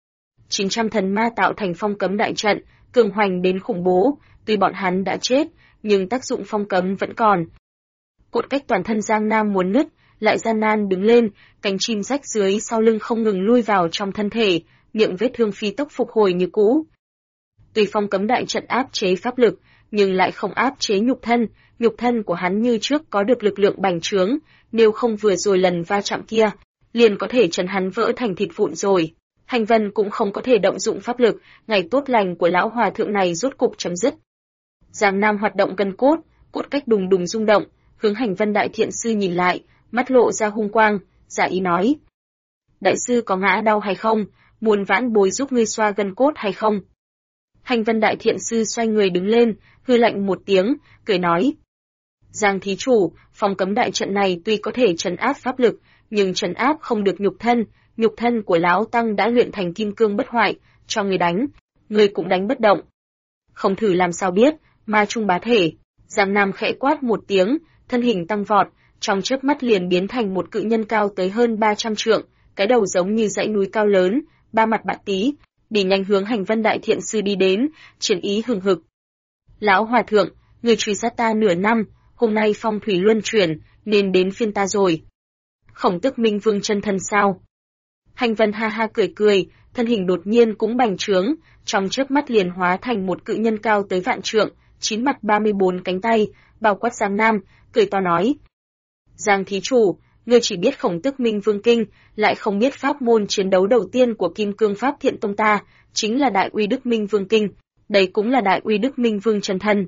900 thần ma tạo thành phong cấm đại trận, cường hoành đến khủng bố, tuy bọn hắn đã chết, nhưng tác dụng phong cấm vẫn còn. Cột cách toàn thân Giang Nam muốn nứt, lại gian nan đứng lên, cánh chim rách dưới sau lưng không ngừng lui vào trong thân thể, miệng vết thương phi tốc phục hồi như cũ. Tuy phong cấm đại trận áp chế pháp lực, nhưng lại không áp chế nhục thân của hắn như trước có được lực lượng bành trướng, nếu không vừa rồi lần va chạm kia, liền có thể chấn hắn vỡ thành thịt vụn rồi. Hành Vân cũng không có thể động dụng pháp lực, ngày tốt lành của lão hòa thượng này rốt cục chấm dứt. Giang Nam hoạt động gân cốt, cốt cách đùng đùng rung động, hướng Hành Vân Đại Thiện Sư nhìn lại, mắt lộ ra hung quang, giả ý nói: Đại sư có ngã đau hay không, muốn vãn bối giúp ngươi xoa gân cốt hay không? Hành Vân Đại Thiện Sư xoay người đứng lên, hư lạnh một tiếng, cười nói: Giang thí chủ, phong cấm đại trận này tuy có thể trấn áp pháp lực, nhưng trấn áp không được nhục thân của lão tăng đã luyện thành kim cương bất hoại, cho người đánh, người cũng đánh bất động. Không thử làm sao biết, ma trung bá thể. Giang Nam khẽ quát một tiếng, thân hình tăng vọt, trong chớp mắt liền biến thành một cự nhân cao tới hơn 300 trượng, cái đầu giống như dãy núi cao lớn, ba mặt bạt tí, đi nhanh hướng Hành Vân Đại Thiện Sư đi đến, chiến ý hừng hực. Lão hòa thượng, người truy sát ta nửa năm, hôm nay phong thủy luân chuyển, nên đến phiên ta rồi. Khổng Tức Minh Vương chân thân sao? Hành Vân ha ha cười cười, thân hình đột nhiên cũng bành trướng, trong chớp mắt liền hóa thành một cự nhân cao tới vạn trượng, 9 mặt 34 cánh tay, bao quát Giang Nam, cười to nói: Giang thí chủ, ngươi chỉ biết Khổng Tức Minh Vương kinh, lại không biết pháp môn chiến đấu đầu tiên của Kim Cương Pháp Thiện Tông ta, chính là Đại Uy Đức Minh Vương kinh, đây cũng là Đại Uy Đức Minh Vương chân thân.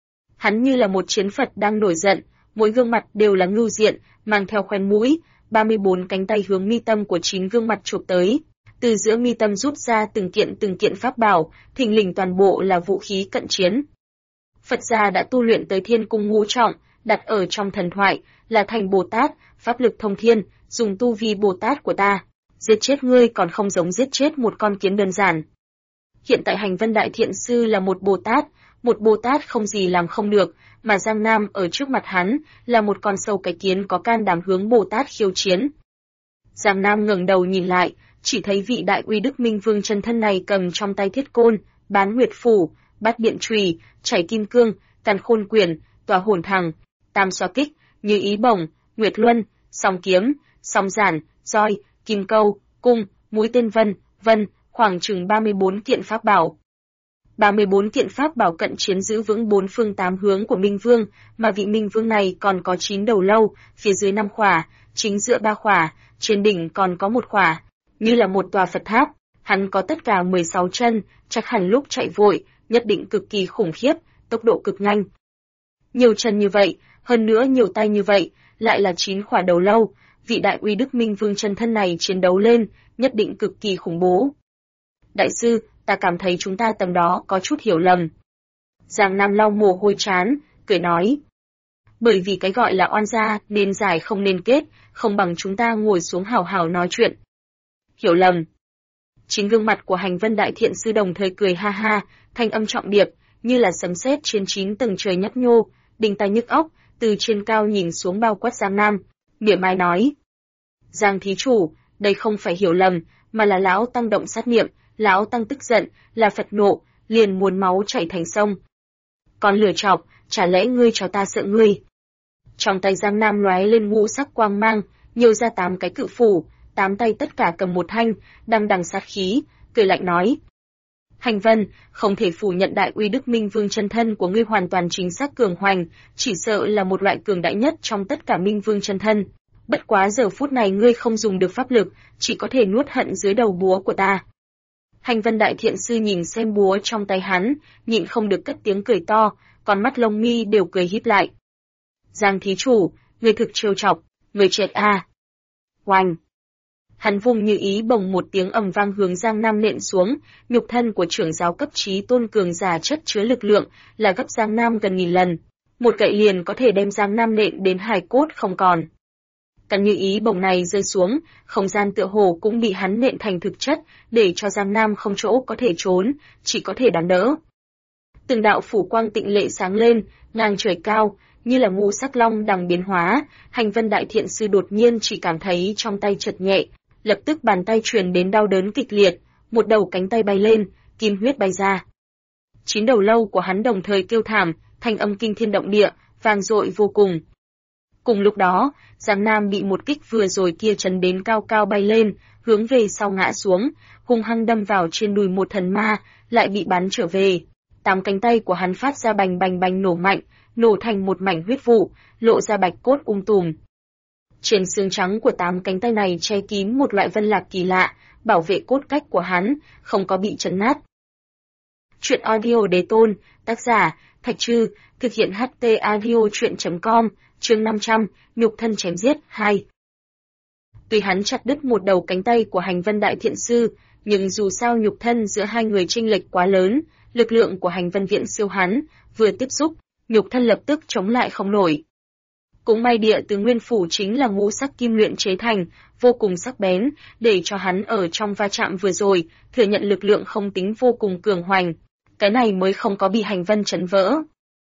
Hắn như là một chiến Phật đang nổi giận, mỗi gương mặt đều là ngưu diện, mang theo khoen mũi, 34 cánh tay hướng mi tâm của 9 gương mặt chụp tới. Từ giữa mi tâm rút ra từng kiện pháp bảo, thình lình toàn bộ là vũ khí cận chiến. Phật gia đã tu luyện tới thiên cung ngũ trọng, đặt ở trong thần thoại, là thành Bồ Tát, pháp lực thông thiên, dùng tu vi Bồ Tát của ta. Giết chết ngươi còn không giống giết chết một con kiến đơn giản. Hiện tại Hành Vân Đại Thiện Sư là một Bồ Tát không gì làm không được, mà Giang Nam ở trước mặt hắn là một con sâu cái kiến có can đảm hướng Bồ Tát khiêu chiến. Giang Nam ngẩng đầu nhìn lại, chỉ thấy vị Đại Uy Đức Minh Vương chân thân này cầm trong tay thiết côn, bán nguyệt phủ, bát điện chùy, chảy kim cương, càn khôn quyền, tòa hồn thằng, tam xoa kích, như ý bổng, nguyệt luân, song kiếm, song giản, roi, kim câu, cung, mũi tên vân, khoảng chừng 34 kiện pháp bảo. 34 kiện pháp bảo cận chiến giữ vững 4 phương 8 hướng của Minh Vương, mà vị Minh Vương này còn có 9 đầu lâu, phía dưới 5 khỏa, chính giữa 3 khỏa, trên đỉnh còn có 1 khỏa, như là một tòa Phật tháp. Hắn có tất cả 16 chân, chắc hẳn lúc chạy vội, nhất định cực kỳ khủng khiếp, tốc độ cực nhanh. Nhiều chân như vậy, hơn nữa nhiều tay như vậy, lại là 9 khỏa đầu lâu, vị Đại Uy Đức Minh Vương chân thân này chiến đấu lên, nhất định cực kỳ khủng bố. Đại sư, ta cảm thấy chúng ta tầm đó có chút hiểu lầm. Giang Nam lau mồ hôi trán, cười nói: Bởi vì cái gọi là oan gia nên giải không nên kết, không bằng chúng ta ngồi xuống hào hào nói chuyện. Hiểu lầm. Chính gương mặt của Hành Vân Đại Thiện Sư đồng thời cười ha ha, thanh âm trọng điệp, như là sấm sét trên 9 tầng trời nhấp nhô, đinh tai nhức óc, từ trên cao nhìn xuống bao quát Giang Nam, mỉa mai nói. Giang thí chủ, đây không phải hiểu lầm, mà là lão tăng động sát niệm, lão tăng tức giận, là Phật nộ, liền muốn máu chảy thành sông. Còn lừa chọc, chả lẽ ngươi cho ta sợ ngươi? Trong tay Giang Nam lóe lên ngũ sắc quang mang, nhiều ra 8 cái cự phủ, 8 tay tất cả cầm một thanh, đằng đằng sát khí, cười lạnh nói. Hành Vân, không thể phủ nhận đại uy Đức Minh Vương chân thân của ngươi hoàn toàn chính xác cường hoành, chỉ sợ là một loại cường đại nhất trong tất cả Minh Vương chân thân. Bất quá giờ phút này ngươi không dùng được pháp lực, chỉ có thể nuốt hận dưới đầu búa của ta. Hành Vân Đại Thiện Sư nhìn xem búa trong tay hắn, nhịn không được cất tiếng cười to, còn mắt lông mi đều cười híp lại. Giang thí chủ, ngươi thực trêu chọc, ngươi chết à. Oanh! Hắn vung như ý bồng một tiếng ầm vang hướng Giang Nam nện xuống, nhục thân của trưởng giáo cấp trí tôn cường giả chất chứa lực lượng, là gấp Giang Nam gần 1000 lần. Một gậy liền có thể đem Giang Nam nện đến hài cốt không còn. Căn như ý bồng này rơi xuống, không gian tựa hồ cũng bị hắn nện thành thực chất, để cho Giang Nam không chỗ có thể trốn, chỉ có thể đón đỡ. Từng đạo phủ quang tịnh lệ sáng lên, ngang trời cao, như là ngũ sắc long đằng biến hóa, Hành Vân Đại Thiện Sư đột nhiên chỉ cảm thấy trong tay chật nhẹ, lập tức bàn tay truyền đến đau đớn kịch liệt, một đầu cánh tay bay lên, kim huyết bay ra. 9 đầu lâu của hắn đồng thời kêu thảm, thanh âm kinh thiên động địa, vang dội vô cùng. Cùng lúc đó, Giang Nam bị một kích vừa rồi kia chấn đến cao cao bay lên, hướng về sau ngã xuống, hung hăng đâm vào trên đùi một thần ma, lại bị bắn trở về. 8 cánh tay của hắn phát ra bành bành bành nổ mạnh, nổ thành một mảnh huyết vụ, lộ ra bạch cốt tùm. Trên xương trắng của 8 cánh tay này che kín một loại vân lạc kỳ lạ, bảo vệ cốt cách của hắn, không có bị chấn nát. Chuyện audio Đế Tôn, tác giả, Thạch Trư, thực hiện HT audio chuyện.com, chương 500, nhục thân chém giết, 2. Tuy hắn chặt đứt một đầu cánh tay của Hành Vân Đại Thiện Sư, nhưng dù sao nhục thân giữa hai người chênh lệch quá lớn, lực lượng của Hành Vân Viện siêu hắn, vừa tiếp xúc, nhục thân lập tức chống lại không nổi. Cũng may địa tứ nguyên phủ chính là ngũ sắc kim luyện chế thành, vô cùng sắc bén, để cho hắn ở trong va chạm vừa rồi, thừa nhận lực lượng không tính vô cùng cường hoành. Cái này mới không có bị Hành Vân chấn vỡ.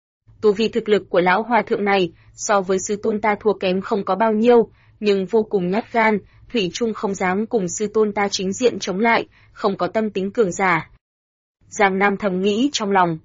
Tu vi thực lực của lão hòa thượng này, so với sư tôn ta thua kém không có bao nhiêu, nhưng vô cùng nhát gan, thủy chung không dám cùng sư tôn ta chính diện chống lại, không có tâm tính cường giả. Giang Nam thầm nghĩ trong lòng.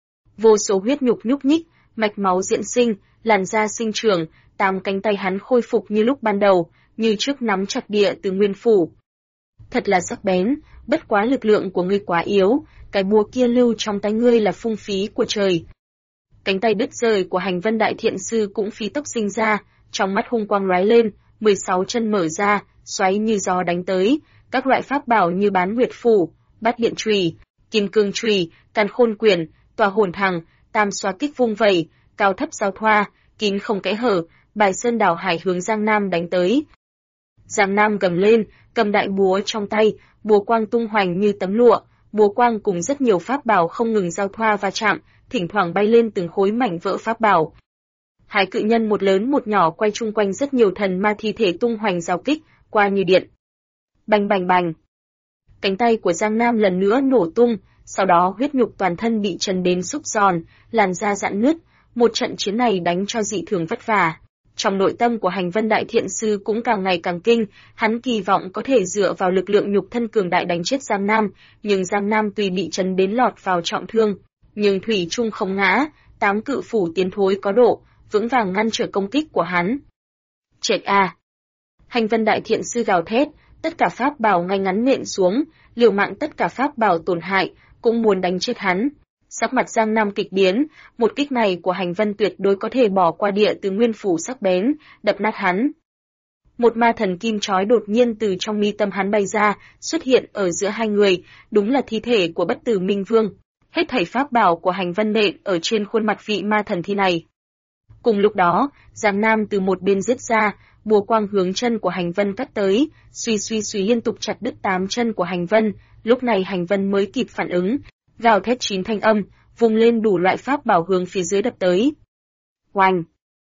Vô số huyết nhục nhúc nhích, mạch máu diễn sinh, làn da sinh trưởng, 8 cánh tay hắn khôi phục như lúc ban đầu, như trước nắm chặt địa từ nguyên phủ. Thật là sắc bén, bất quá lực lượng của ngươi quá yếu, cái búa kia lưu trong tay ngươi là phung phí của trời. Cánh tay đứt rời của Hành Vân Đại Thiện Sư cũng phí tốc sinh ra, trong mắt hung quang lóe lên, 16 chân mở ra, xoáy như gió đánh tới, các loại pháp bảo như bán nguyệt phủ, bát điện chùy, kim cương chùy, càn khôn quyền, tòa hồn thằng, tam xoa kích vung vẩy, cao thấp giao thoa, kín không kẽ hở, bài sơn đảo hải hướng Giang Nam đánh tới. Giang Nam gầm lên, cầm đại búa trong tay, búa quang tung hoành như tấm lụa, búa quang cùng rất nhiều pháp bảo không ngừng giao thoa va chạm, thỉnh thoảng bay lên từng khối mảnh vỡ pháp bảo. Hai cự nhân một lớn một nhỏ quay chung quanh rất nhiều thần ma thi thể tung hoành giao kích, qua như điện. Bành bành bành. Cánh tay của Giang Nam lần nữa nổ tung, sau đó huyết nhục toàn thân bị chấn đến xúc giòn, làn da rạn nứt, một trận chiến này đánh cho dị thường vất vả. Trong nội tâm của Hành Vân Đại Thiện Sư cũng càng ngày càng kinh, hắn kỳ vọng có thể dựa vào lực lượng nhục thân cường đại đánh chết Giang Nam, nhưng Giang Nam tuy bị chấn đến lọt vào trọng thương, nhưng thủy chung không ngã, 8 cự phủ tiến thối có độ, vững vàng ngăn trở công kích của hắn. Chết à! Hành Vân Đại Thiện Sư gào thét, tất cả pháp bảo ngay ngắn nện xuống, liều mạng tất cả pháp bảo tổn hại, cũng muốn đánh chết hắn. Sắc mặt Giang Nam kịch biến, một kích này của Hành Vân tuyệt đối có thể bỏ qua địa từ nguyên phủ sắc bén, đập nát hắn. Một ma thần kim chói đột nhiên từ trong mi tâm hắn bay ra, xuất hiện ở giữa hai người, đúng là thi thể của Bất Tử Minh Vương. Hết thảy pháp bảo của Hành Vân nện ở trên khuôn mặt vị ma thần thi này. Cùng lúc đó, Giang Nam từ một bên giết ra, búa quang hướng chân của Hành Vân cắt tới, suy liên tục chặt đứt 8 chân của Hành Vân, lúc này Hành Vân mới kịp phản ứng, gào thét 9 thanh âm, vùng lên đủ loại pháp bảo hướng phía dưới đập tới. Oanh!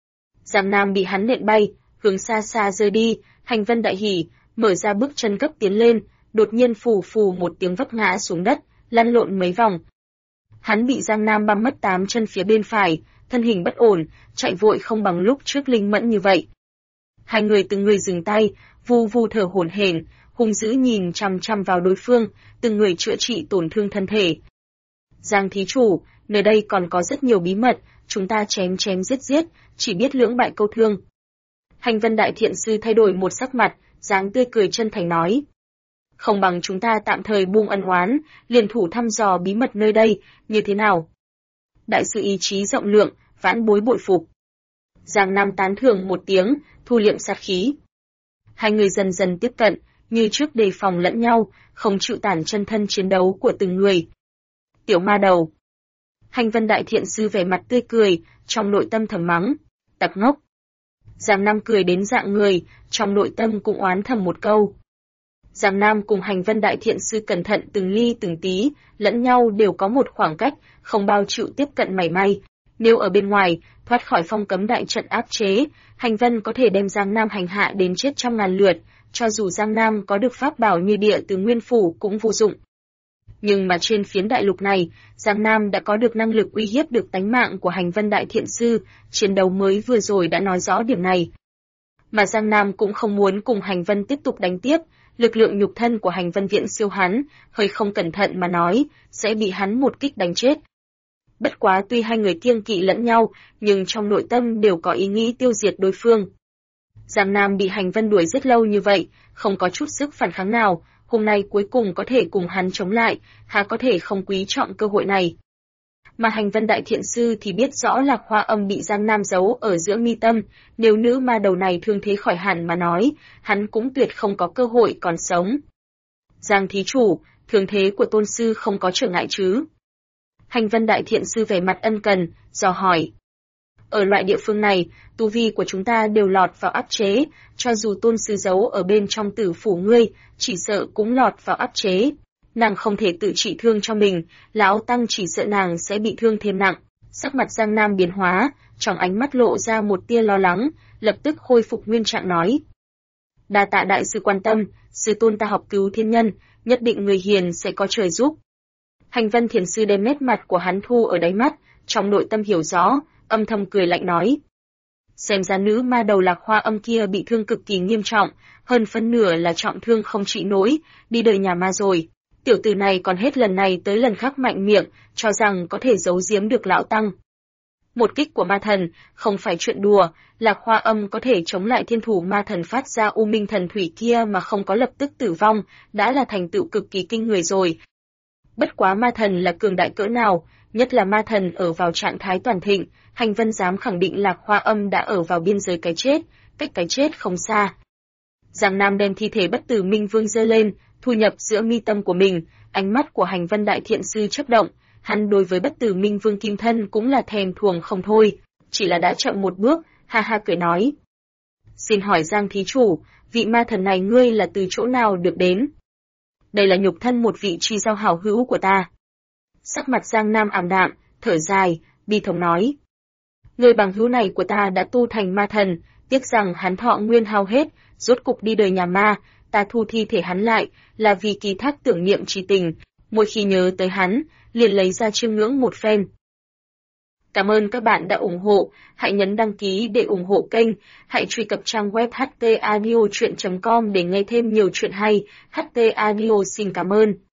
Giang Nam bị hắn nện bay, hướng xa xa rơi đi, Hành Vân đại hỉ, mở ra bước chân gấp tiến lên, đột nhiên phù phù một tiếng vấp ngã xuống đất, lăn lộn mấy vòng. Hắn bị Giang Nam băm mất 8 chân phía bên phải, thân hình bất ổn, chạy vội không bằng lúc trước linh mẫn như vậy. Hai người từng người dừng tay, vu vu thở hổn hển, hung dữ nhìn chằm chằm vào đối phương, từng người chữa trị tổn thương thân thể. Giang thí chủ, nơi đây còn có rất nhiều bí mật, chúng ta chém chém giết giết, chỉ biết lưỡng bại câu thương. Hành Vân đại thiện sư thay đổi một sắc mặt, dáng tươi cười chân thành nói. Không bằng chúng ta tạm thời buông ân oán, liền thủ thăm dò bí mật nơi đây, như thế nào? Đại sư ý chí rộng lượng, vãn bối bội phục. Giang Nam tán thưởng một tiếng, thu liệm sát khí. Hai người dần dần tiếp cận, như trước đề phòng lẫn nhau, không chịu tản chân thân chiến đấu của từng người. Tiểu ma đầu. Hành Vân đại thiện sư vẻ mặt tươi cười, trong nội tâm thầm mắng, tặc ngốc. Giang Nam cười đến dạng người, trong nội tâm cũng oán thầm một câu. Giang Nam cùng Hành Vân đại thiện sư cẩn thận từng ly từng tí, lẫn nhau đều có một khoảng cách, không bao chịu tiếp cận mảy may. Nếu ở bên ngoài, thoát khỏi phong cấm đại trận áp chế, Hành Vân có thể đem Giang Nam hành hạ đến chết trăm ngàn lượt, cho dù Giang Nam có được pháp bảo như địa từ nguyên phủ cũng vô dụng. Nhưng mà trên phiến đại lục này, Giang Nam đã có được năng lực uy hiếp được tánh mạng của Hành Vân đại thiện sư, chiến đấu mới vừa rồi đã nói rõ điểm này. Mà Giang Nam cũng không muốn cùng Hành Vân tiếp tục đánh tiếp, lực lượng nhục thân của Hành Vân viện siêu hắn, hơi không cẩn thận mà nói, sẽ bị hắn một kích đánh chết. Bất quá tuy hai người kiêng kỵ lẫn nhau, nhưng trong nội tâm đều có ý nghĩ tiêu diệt đối phương. Giang Nam bị Hành Vân đuổi rất lâu như vậy, không có chút sức phản kháng nào, hôm nay cuối cùng có thể cùng hắn chống lại, há có thể không quý trọng cơ hội này. Mà Hành Vân đại thiện sư thì biết rõ Lạc Hoa Âm bị Giang Nam giấu ở giữa mi tâm, nếu nữ ma đầu này thương thế khỏi hẳn mà nói, hắn cũng tuyệt không có cơ hội còn sống. Giang thí chủ, thương thế của tôn sư không có trở ngại chứ? Hành Vân đại thiện sư vẻ mặt ân cần, dò hỏi. Ở loại địa phương này, tu vi của chúng ta đều lọt vào áp chế, cho dù tôn sư giấu ở bên trong tử phủ ngươi, chỉ sợ cũng lọt vào áp chế. Nàng không thể tự trị thương cho mình, lão tăng chỉ sợ nàng sẽ bị thương thêm nặng. Sắc mặt Giang Nam biến hóa, trong ánh mắt lộ ra một tia lo lắng, lập tức khôi phục nguyên trạng nói. Đa tạ đại sư quan tâm, sư tôn ta học cứu thiên nhân, nhất định người hiền sẽ có trời giúp. Hành Vân thiền sư đem nét mặt của hắn thu ở đáy mắt, trong nội tâm hiểu rõ, âm thầm cười lạnh nói. Xem ra nữ ma đầu Lạc Hoa Âm kia bị thương cực kỳ nghiêm trọng, hơn phân nửa là trọng thương không trị nổi, đi đời nhà ma rồi. Tiểu tử này còn hết lần này tới lần khác mạnh miệng, cho rằng có thể giấu giếm được lão tăng. Một kích của ma thần, không phải chuyện đùa, Lạc Hoa Âm có thể chống lại thiên thủ ma thần phát ra u minh thần thủy kia mà không có lập tức tử vong, đã là thành tựu cực kỳ kinh người rồi. Bất quá ma thần là cường đại cỡ nào, nhất là ma thần ở vào trạng thái toàn thịnh, Hành Vân dám khẳng định Lạc Hoa Âm đã ở vào biên giới cái chết, cách cái chết không xa. Giang Nam đem thi thể bất tử Minh Vương giơ lên, thu nhập giữa mi tâm của mình, ánh mắt của Hành Vân đại thiện sư chớp động, hắn đối với bất tử Minh Vương kim thân cũng là thèm thuồng không thôi, chỉ là đã chậm một bước, ha ha cười nói. Xin hỏi Giang thí chủ, vị ma thần này ngươi là từ chỗ nào được đến? Đây là nhục thân một vị tri giao hảo hữu của ta. Sắc mặt Giang Nam ảm đạm, thở dài, bi thống nói. Người bằng hữu này của ta đã tu thành ma thần, tiếc rằng hắn thọ nguyên hao hết, rốt cục đi đời nhà ma, ta thu thi thể hắn lại, là vì ký thác tưởng niệm tri tình, mỗi khi nhớ tới hắn, liền lấy ra chiêm ngưỡng một phen. Cảm ơn các bạn đã ủng hộ, hãy nhấn đăng ký để ủng hộ kênh, hãy truy cập trang web htaudio.com để nghe thêm nhiều chuyện hay, HT Audio xin cảm ơn.